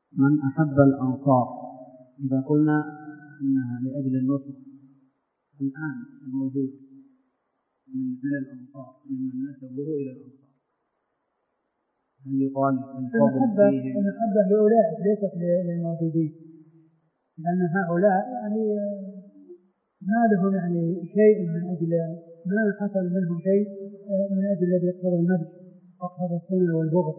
من أحب الأنصار، إذا قلنا أنها لأجل النصر الآن الموجود من الأنصار ممن نسبه إلى الأنصار، هل يقال المحبة لأولئك ليست للموجودين، لأن هؤلاء يعني ما لهم يعني شيء من أجل ما حصل منهم شيء من أجل الذي يقتضي المدح ويقتضي السنة والبغض.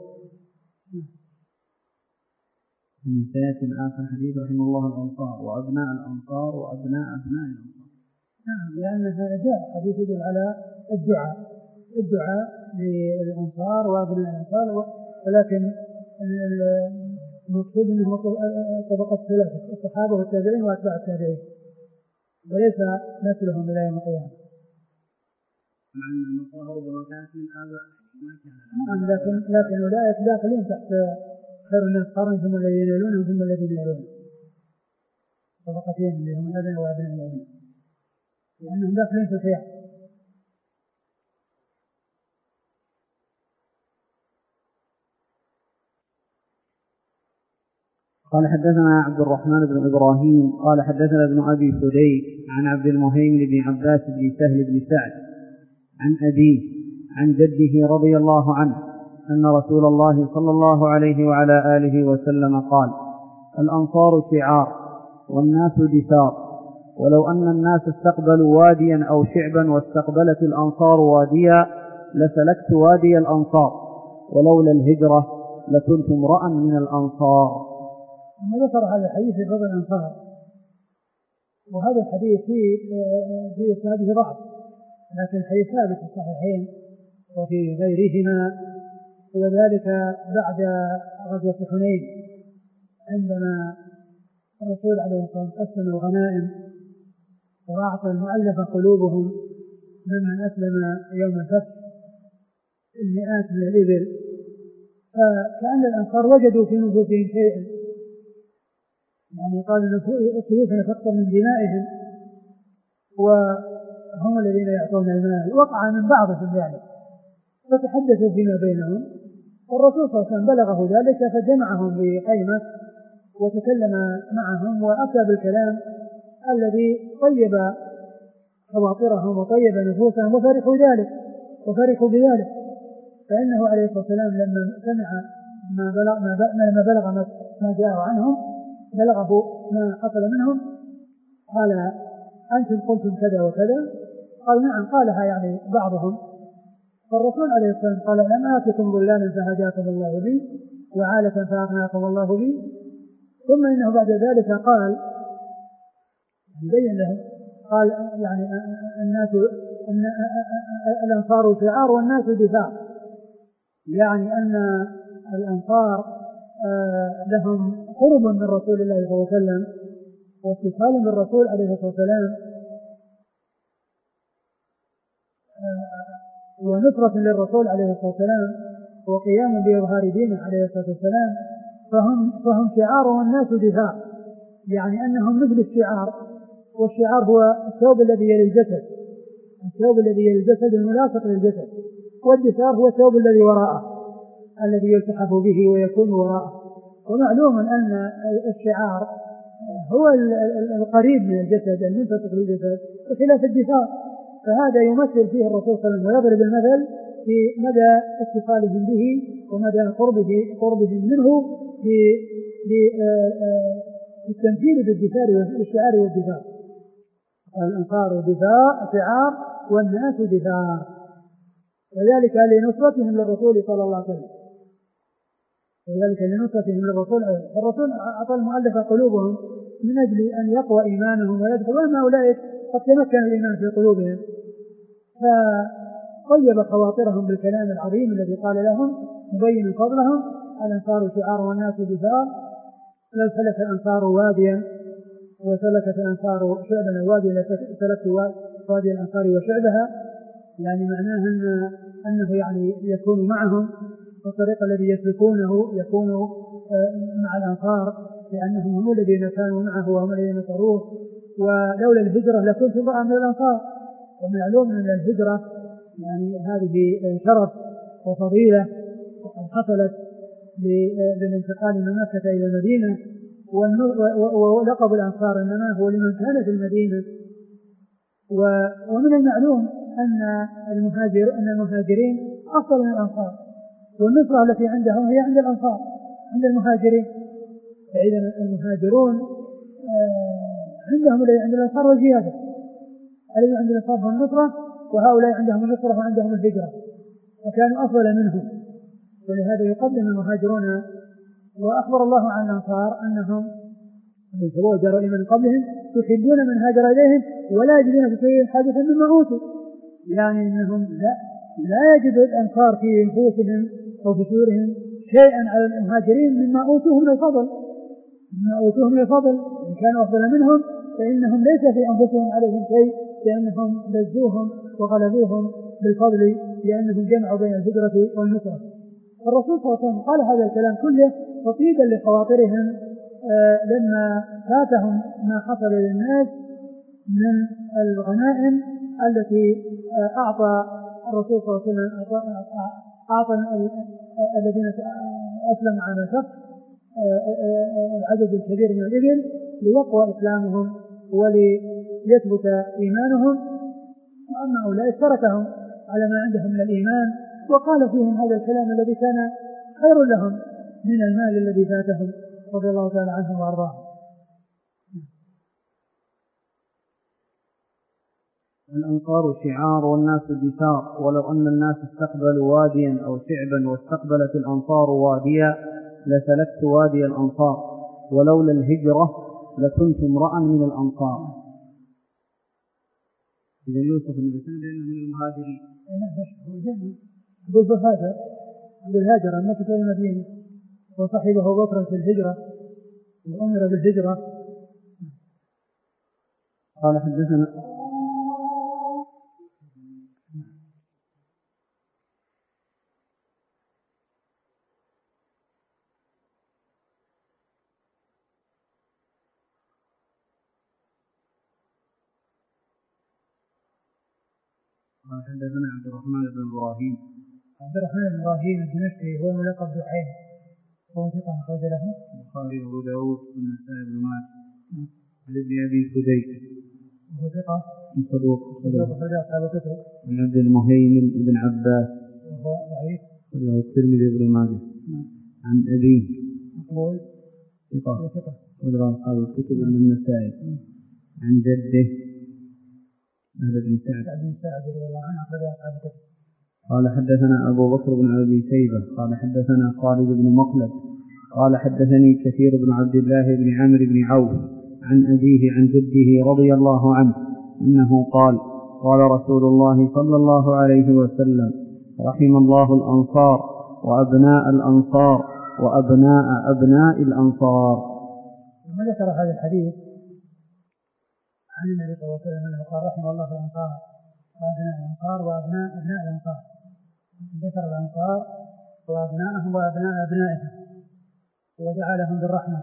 من سيأتي آخر حديث رحمه الله الأنصار وأبناء الأنصار وأبناء أبناء الأنصار. نعم، لأنها جاء حديث يدل على الدعاء للأنصار وأبناء الأنصار، ولكن المقصود أنه طبقة ثلاثة: الصحابة والتابعين وأتباع التابعين، وليس نسلهم إلى يوم القيامة. مع أن النصارى ربما كانت من آباء ما كان، لكن أولئك داخلين تحت خير الناس قرن ثم الذين يلونهم ثم الذين يلونهم، طبقتين اللي هم الأبناء وأبناء الأبناء، لأنهم داخلين في الخيار. قال حدثنا عبد الرحمن بن إبراهيم قال حدثنا ابن أبي فديك عن عبد المهيمن بن عباس بن سهل بن سعد عن أبيه عن جده رضي الله عنه أن رسول الله صلى الله عليه وعلى آله وسلم قال: الأنصار شعار والناس دثار، ولو أن الناس استقبلوا واديا أو شعبا واستقبلت الأنصار واديا لسلكت وادي الأنصار، ولولا الهجرة لكنت امرأ من الأنصار. ثم ذكر هذا الحديث في فضل الأنصار، وهذا الحديث في إسناده ضعف، لكن الحديث ثابت في الصحيحين وفي غيرهما، وذلك بعد غزوة حنين عندما الرسول عليه الصلاة والسلام قسم الغنائم وأعطى المؤلفة قلوبهم ممن أسلم يوم الفتح المئات من الإبل، فكأن الأنصار وجدوا في نفوسهم شيئا، يعني قالوا سيوفنا تقطر من دمائهم وهم الذين يعطون المال. وقع من بعضهم ذلك فتحدثوا فيما بينهم، والرسول صلى الله عليه وسلم بلغه ذلك فجمعهم بخيمة وتكلم معهم وأتى بالكلام الذي طيب خواطرهم وطيب نفوسهم وفرحوا بذلك. فإنه عليه الصلاة والسلام لما سمع ما بلغ ما جاء عنهم، بلغه ما حصل منهم، قال: أنتم قلتم كذا وكذا؟ قال: نعم. قالها يعني بعضهم. فالرسول عليه الصلاة والسلام قال: لم آتكم ضلالا فهداكم الله بي وعالة فأغناكم الله بي. ثم إنه بعد ذلك قال يبين لهم، قال يعني الأنصار شعار والناس دثار، يعني أن الأنصار لهم قرب من رسول الله صلى الله عليه وسلم واتصال بالرسول عليه الصلاة والسلام ونصرة للرسول عليه الصلاة والسلام وقيام بإظهار دينه عليه الصلاة والسلام، فهم شعار والناس دثار، يعني أنهم مثل الشعار، والشعار هو الثوب الذي يلي الجسد الملاصق للجسد، والدثار هو الثوب الذي وراءه الذي يلتحف به ويكون وراءه. ومعلوم أن الشعار هو القريب من الجسد المنتصف للجسد بخلاف الدثار، فهذا يمثل فيه الرسول صلى الله عليه وسلم ويضرب المثل في مدى اتصالهم به ومدى قربهم منه بالتمثيل بالدثار والشعار والدثار. الأنصار دثار شعار والناس دثار، وذلك لنصرتهم للرسول صلى الله عليه وسلم، الرسول أعطى المؤلفة قلوبهم من أجل أن يقوى إيمانهم ويدخل، وأما أولئك قد تمكن الإيمان في قلوبهم، فطيب خواطرهم بالكلام العظيم الذي قال لهم مبين فضلهم: الأنصار شعار والناس دثار، لو سلك الأنصار واديا وسلكت الأنصار شعبا واديا لسلكت وادي الأنصار وشعبها، يعني معناه أنه يعني يكون معهم، والطريق الذي يسلكونه يكون مع الأنصار لأنهم هم الذين كانوا معه وهم الذين نصروه، ولولا الهجرة لكنت امرأ من الأنصار. ومعلوم أن الهجرة يعني هذه شرف وفضيلة وقد حصلت بالانتقال من مكة إلى المدينة، ولقب الأنصار إنما هو لمن كان في المدينة. ومن المعلوم أن المهاجرين أفضل من الأنصار، والنصرة التي عندهم هي عند الأنصار عند المهاجرين. فإذا المهاجرون عندهم الذي عند الأنصار والزيادة، الذي عند الأنصار هو النصرة، وهؤلاء عندهم النصرة وعندهم الهجرة، وكانوا أفضل منهم، ولهذا يقدم المهاجرون. وأخبر الله عن الأنصار أنهم جروا لمن قبلهم يحبون من هاجر إليهم ولا يجدون في صدورهم حاجة مما أوتوا، يعني أنهم لا يجد الأنصار في نفوسهم أو في صدورهم شيئا على المهاجرين مما أوتوه من الفضل، إن كانوا أفضل منهم فإنهم ليس في أنفسهم عليهم شيء، لأنهم لزوهم وغلبوهم بالفضل، لأنهم جمعوا بين الهجرة والنصرة. الرسول صلى الله عليه وسلم قال هذا الكلام كله تطيبا لخواطرهم لما فاتهم ما حصل للناس من الغنائم التي أعطى الرسول صلى الله عليه وسلم، أعطى الذين أسلموا عام الفتح العدد الكبير من الإبل ليقوى إسلامهم وليثبت إيمانهم، وأما أولئك تركهم على ما عندهم من الإيمان، وقال فيهم هذا الكلام الذي كان خير لهم من المال الذي فاتهم رضي الله تعالى عنهم وأرضاهم. الأنصار شعار والناس دثار، ولو أن الناس استقبلوا واديا أو شعبا واستقبلت الأنصار واديا لسلكت وادي الأنصار، ولولا الهجرة لكنت امرأ من الأنصار. إذا يوسف النبي صلى الله عليه وسلم من المهاجرين. يقول هاجر من مكة إلى المدينة وصحبه بكر في الهجرة وأمر بالهجرة. قال حدثنا عبد الرحمن بن إبراهيم. عبد الرحمن بن إبراهيم الدمشقي هو ملقب دحين، هو ثقة أخرج له البخاري وأبو داود والنسائي بن ماجه. عن ابن أبي فديك وهو ثقة صدوق أخرج أصحاب الكتب. عن عبد المهيمن بن عباس وهو ضعيف وله الترمذي بن ماجه. عن أبيه مقبول ثقة وله أصحاب الكتب من النسائي. عن جده أهل بن سعد رضي الله عنه أخرج أصحاب الكتب. قال حدثنا أبو بكر بن أبي شيبة قال حدثنا خالد بن مخلد قال حدثني كثير بن عبد الله بن عمرو بن عوف عن أبيه عن جده رضي الله عنه أنه قال قال رسول الله صلى الله عليه وسلم رحم الله الأنصار وأبناء الأنصار وأبناء أبناء الأنصار. ثم ذكر هذا الحديث عن النبي صلى الله عليه وسلم أنه قال رحم الله الأنصار وأبناء الأنصار وأبناء أبناء الأنصار، ذكر الأنصار وأبناءهم وأبناء أبنائهم ودعا لهم بالرحمة.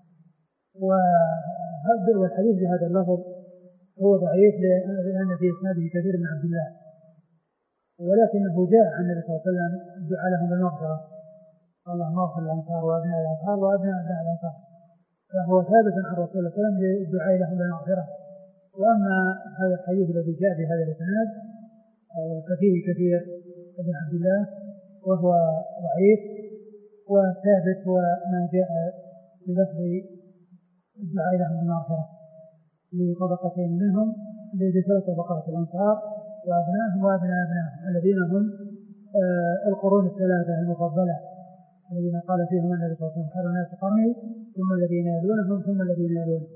والحديث بهذا اللفظ هو ضعيف لأن في إسناده كثير من عبد الله، ولكنه جاء عن النبي صلى الله عليه وسلم دعا لهم بالمغفرة، اللهم اغفر الأنصار وأبناء الأنصار وأبناء أبناء الأنصار، فهو ثابت عن الرسول صلى الله عليه وسلم بالدعاء لهم بالمغفرة. وأما هذا الحديث الذي جاء بهذا الإسناد ففيه كثير بن عبد الله وهو ضعيف، وثابت هو ما جاء بلفظ الدعاء لهم بالمغفرة لطبقتين منهم، لثلاث طبقات الأنصار وأبنائهم وأبناء أبنائهم الذين هم القرون الثلاثة المفضلة الذين قال فيهم النبي صلى الله عليه وسلم خير الناس قرني ثم الذين يلونهم ثم الذين يلونهم.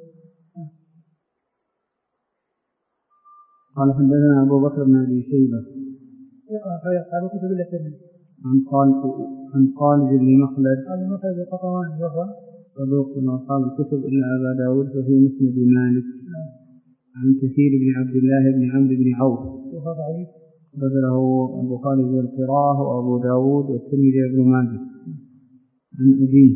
قال حدثنا أبو بكر بن أبي شيبة أصحاب الكتب إلا الترمذي. عن خالد بن مخلد القطواني وهو صدوق من أصحاب الكتب إلا أبا داود ففي مسند مالك. عن كثير بن عبد الله بن عمرو بن عوف وهو ضعيف له البخاري بالقراءة وأبو داود والترمذي بن ماجه. عن أبيه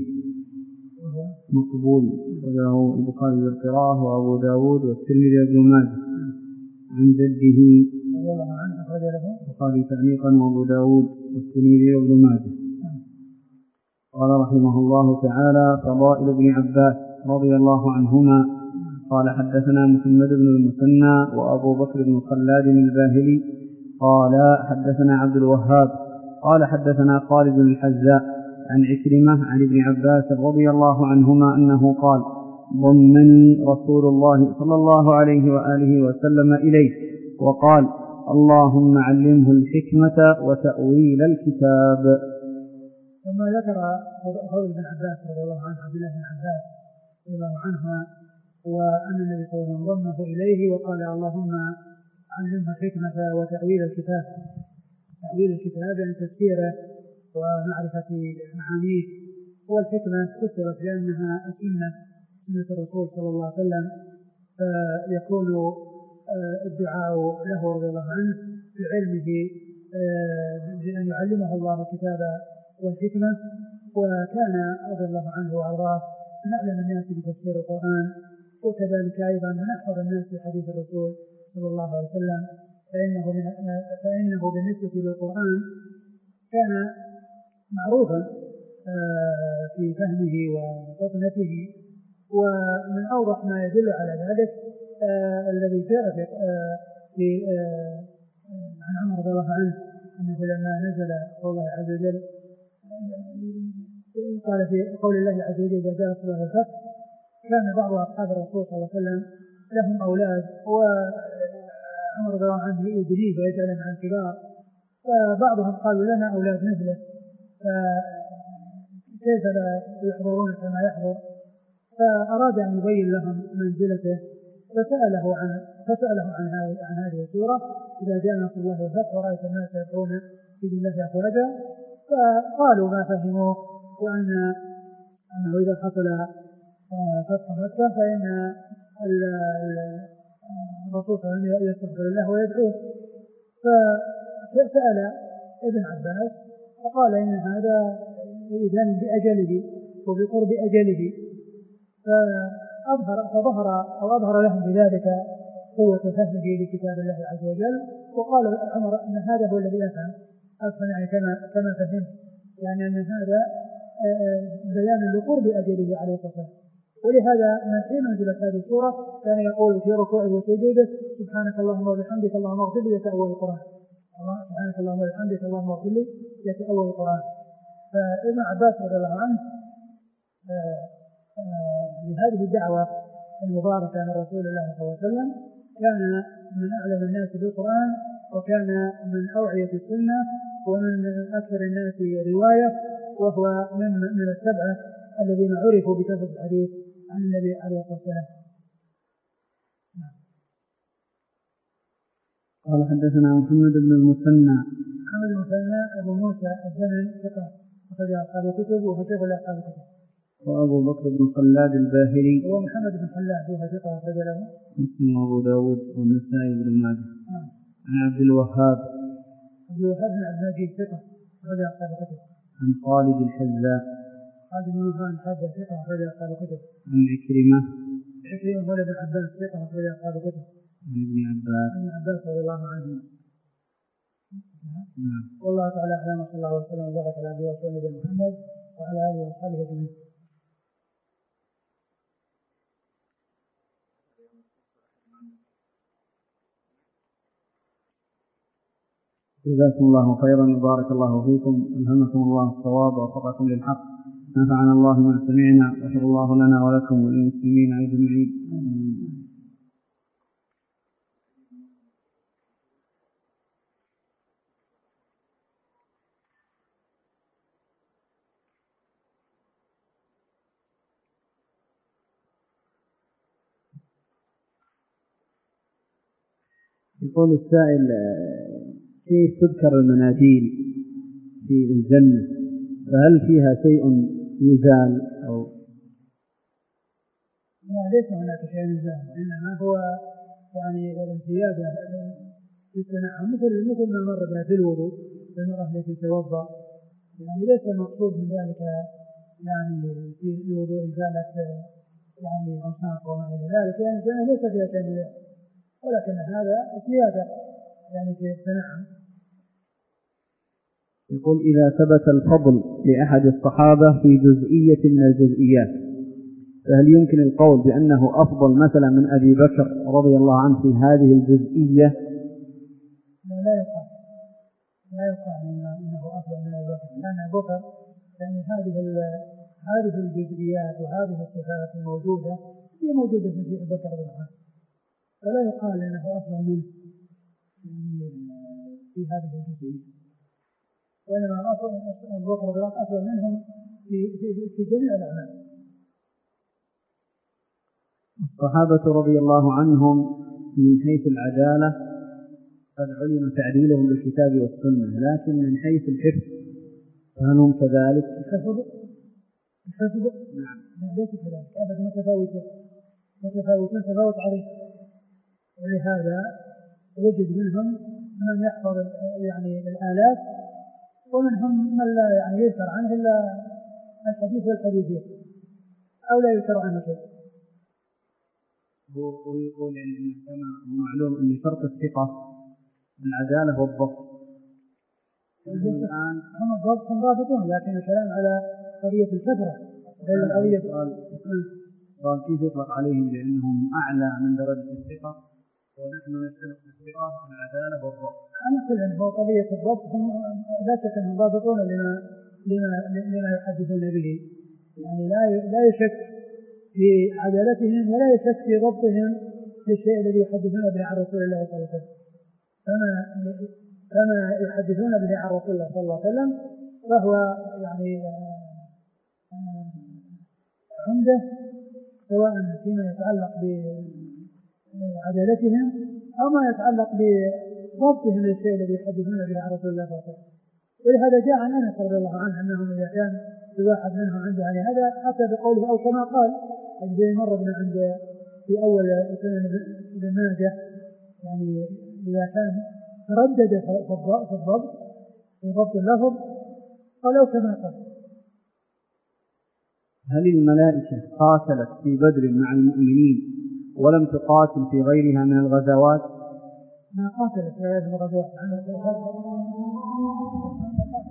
مقبول له البخاري بالقراءة وأبو داود والترمذي بن ماجه. عن جده رضي الله عنه أخرج له البخاري تعليقا وأبو داود والترمذي بن ماجه. قال رحمه الله تعالى: فضائل ابن عباس رضي الله عنهما. قال: حدثنا محمد بن المثنى وأبو بكر بن خلاد الباهلي قال: حدثنا عبد الوهاب قال: حدثنا خالد بن الحذاء عن عكرمة عن ابن عباس رضي الله عنهما أنه قال: ضمني رسول الله صلى الله عليه وآله وسلم إليه وقال: اللهم علمه الحكمة وتأويل الكتاب. ثم ذكر قول ابن عباس رضي الله عنه، عبد الله بن عباس رضي الله عنهما، وأن النبي صلى الله عليه وسلم ضمه إليه وقال: اللهم علمه الحكمة وتأويل الكتاب. تأويل الكتاب يعني تفسيره ومعرفة معانيه. والحكمة فسرت بأنها سنة الرسول صلى الله عليه وسلم، يكون الدعاء له رضي الله عنه بعلمه بأن يعلمه الله الكتاب والحكمة. وكان رضي الله عنه وأرضاه من أعلم الناس بتفسير القرآن، وكذلك أيضا من أحفظ الناس بحديث الرسول صلى الله عليه وسلم، فإنه بالنسبة للقرآن كان معروفا في فهمه وفطنته. ومن أوضح ما يدل على ذلك الذي جاء عن عمر رضي الله عنه أنه لما نزل قول الله عز وجل قال في قول الله عز وجل: إذا جاء نصر الله والفتح، كان بعض أصحاب الرسول صلى الله عليه وسلم لهم أولاد، وعمر رضي الله عنه يدريه ويجعله مع الكبار، فبعضهم قالوا: لنا أولاد مثله، فكيف لا يحضرون كما يحضر؟ فأراد أن يبين لهم منزلته، فسأله عن هذه السورة: إذا جاء نصر الله والفتح ورأيت الناس يدعون في دين الله أفواجا. فقالوا ما فهموه، وأنه إذا حصل فتح مكة فإن الرسول صلى الله عليه وسلم يستغفر الله ويدعوه. فسأل ابن عباس فقال: إن هذا إذن بأجله وبقرب أجله. فأظهر لهم بذلك قوة فهمه لكتاب الله عز وجل. وقال عمر: أن هذا هو الذي أفهم يعني كما فهمت، يعني أن هذا بيان لقرب أجله عليه الصلاة والسلام. ولهذا من حين نزلت هذه السورة كان يقول في ركوعه وسجوده: سبحانك اللهم وبحمدك اللهم اغفر لي، يتأول القرآن. سبحانك اللهم وبحمدك اللهم اغفر لي، يتأول القرآن. فابن عباس رضي الله عنه لهذه الدعوة المباركة من رسول الله صلى الله عليه وسلم كان من أعلم الناس بالقرآن، وكان من أوعية السنة، ومن أكثر الناس رواية، وهو من السبعة الذين عرفوا بكثرة الحديث عن النبي عليه الصلاة والسلام. قال: حدثنا محمد بن المثنى. محمد بن المثنى أبو موسى الزمن ثقة أخرج أصحاب الكتب وهو شيخ لأصحاب الكتب. وأبو بكر بن خلاد الباهلي هو محمد بن خلاد وهو ثقة أخرج له مسلم وأبو داود والنسائي وابن ماجه. عن عبد الوهاب بن عبد المجيد ثقة أخرج أصحاب الكتب. عن خالد الحذاء بن الحذاء ثقة أخرج أصحاب الكتب. عن عكرمة مولى بن عباس ثقة أخرج أصحاب الكتب. عن ابن عباس رضي الله عنه. والله تعالى أعلم، وصلى الله وسلم وبارك على عبده ورسوله نبينا محمد وعلى آله وأصحابه أجمعين. جزاكم الله خيرا وبارك الله فيكم، ألهمكم الله الصواب ووفقكم للحق، نفعنا الله ما سمعنا، وغفر الله لنا ولكم وللمسلمين أجمعين. يقول السائل: كيف تذكر المناديل في الجنة؟ فهل فيها شيء يزال أو؟ لا، ليس هناك شيء يزال، إنما هو يعني الزيادة في التنعم، مثل ما مر بها في الوضوء المرأة التي تتوضأ، يعني ليس المقصود من ذلك يعني في الوضوء إزالة يعني أوساخ وما إلى ذلك، يعني ليس فيها شيء من ذلك، ولكن هذا زيادة يعني في التنعم. يقول إذا ثبت الفضل لأحد الصحابة في جزئية من الجزئيات فهل يمكن القول بأنه أفضل مثلا من أبي بكر رضي الله عنه في هذه الجزئية؟ لا يقال إنه أفضل من أبي بكر، لأن أبي بكر يعني هذه الجزئيات وهذه الصفات الموجودة هي موجودة في أبي بكر رضي الله عنه، فلا يقال إنه أفضل منه في هذه الجزئية، وإنما أبو بكر رضي الله عنه أفضل منهم في جميع الأعمال. الصحابة رضي الله عنهم من حيث العدالة قد علم تعديلهم بالكتاب والسنة، لكن من حيث الحفظ فهل هم كذلك؟ الحفظ نعم ليس كذلك أبدا، متفاوتون تفاوت عظيم، ولهذا وجد منهم من يحفظ يعني الآلاف، ومنهم من لا يعني يذكر عنه إلا الحديث والحديثين أو لا يذكر عنه شيء. ويقول يعني كما هو معلوم أن شرط الثقة العدالة والضبط، الآن هم الضبط هم ضابطون، لكن الكلام على قضية الكثرة غير قضية. قال كيف يطلق عليهم بأنهم أعلى من درجة الثقة ونحن نشترك في الثقة والعدالة والضبط؟ أنا كل هو قضية الضبط هم لا شك أنهم ضابطون لما يحدثون به، يعني لا يشك في عدالتهم ولا يشك في ضبطهم للشيء الذي يحدثون به عن رسول الله صلى الله عليه وسلم، فما يحدثون به عن رسول الله صلى الله عليه وسلم فهو يعني عمده، سواء فيما يتعلق بعدالتهم أو ما يتعلق بضبطهم للشيء الذي يحدثون به عن رسول الله صلى الله عليه وسلم. ولهذا جاء عن أنس رضي الله عنه أنهم إذا كان الواحد منهم عنده يعني هذا حتى بقوله أو كما قال الذي مر بنا عند في أول سنن ابن ماجه، يعني إذا كان تردد في ضبط اللفظ قالوا كما قال. هل الملائكة قاتلت في بدر مع المؤمنين ولم تقاتل في غيرها من الغزوات؟ ما قاتلت في غيرها من الغزوات،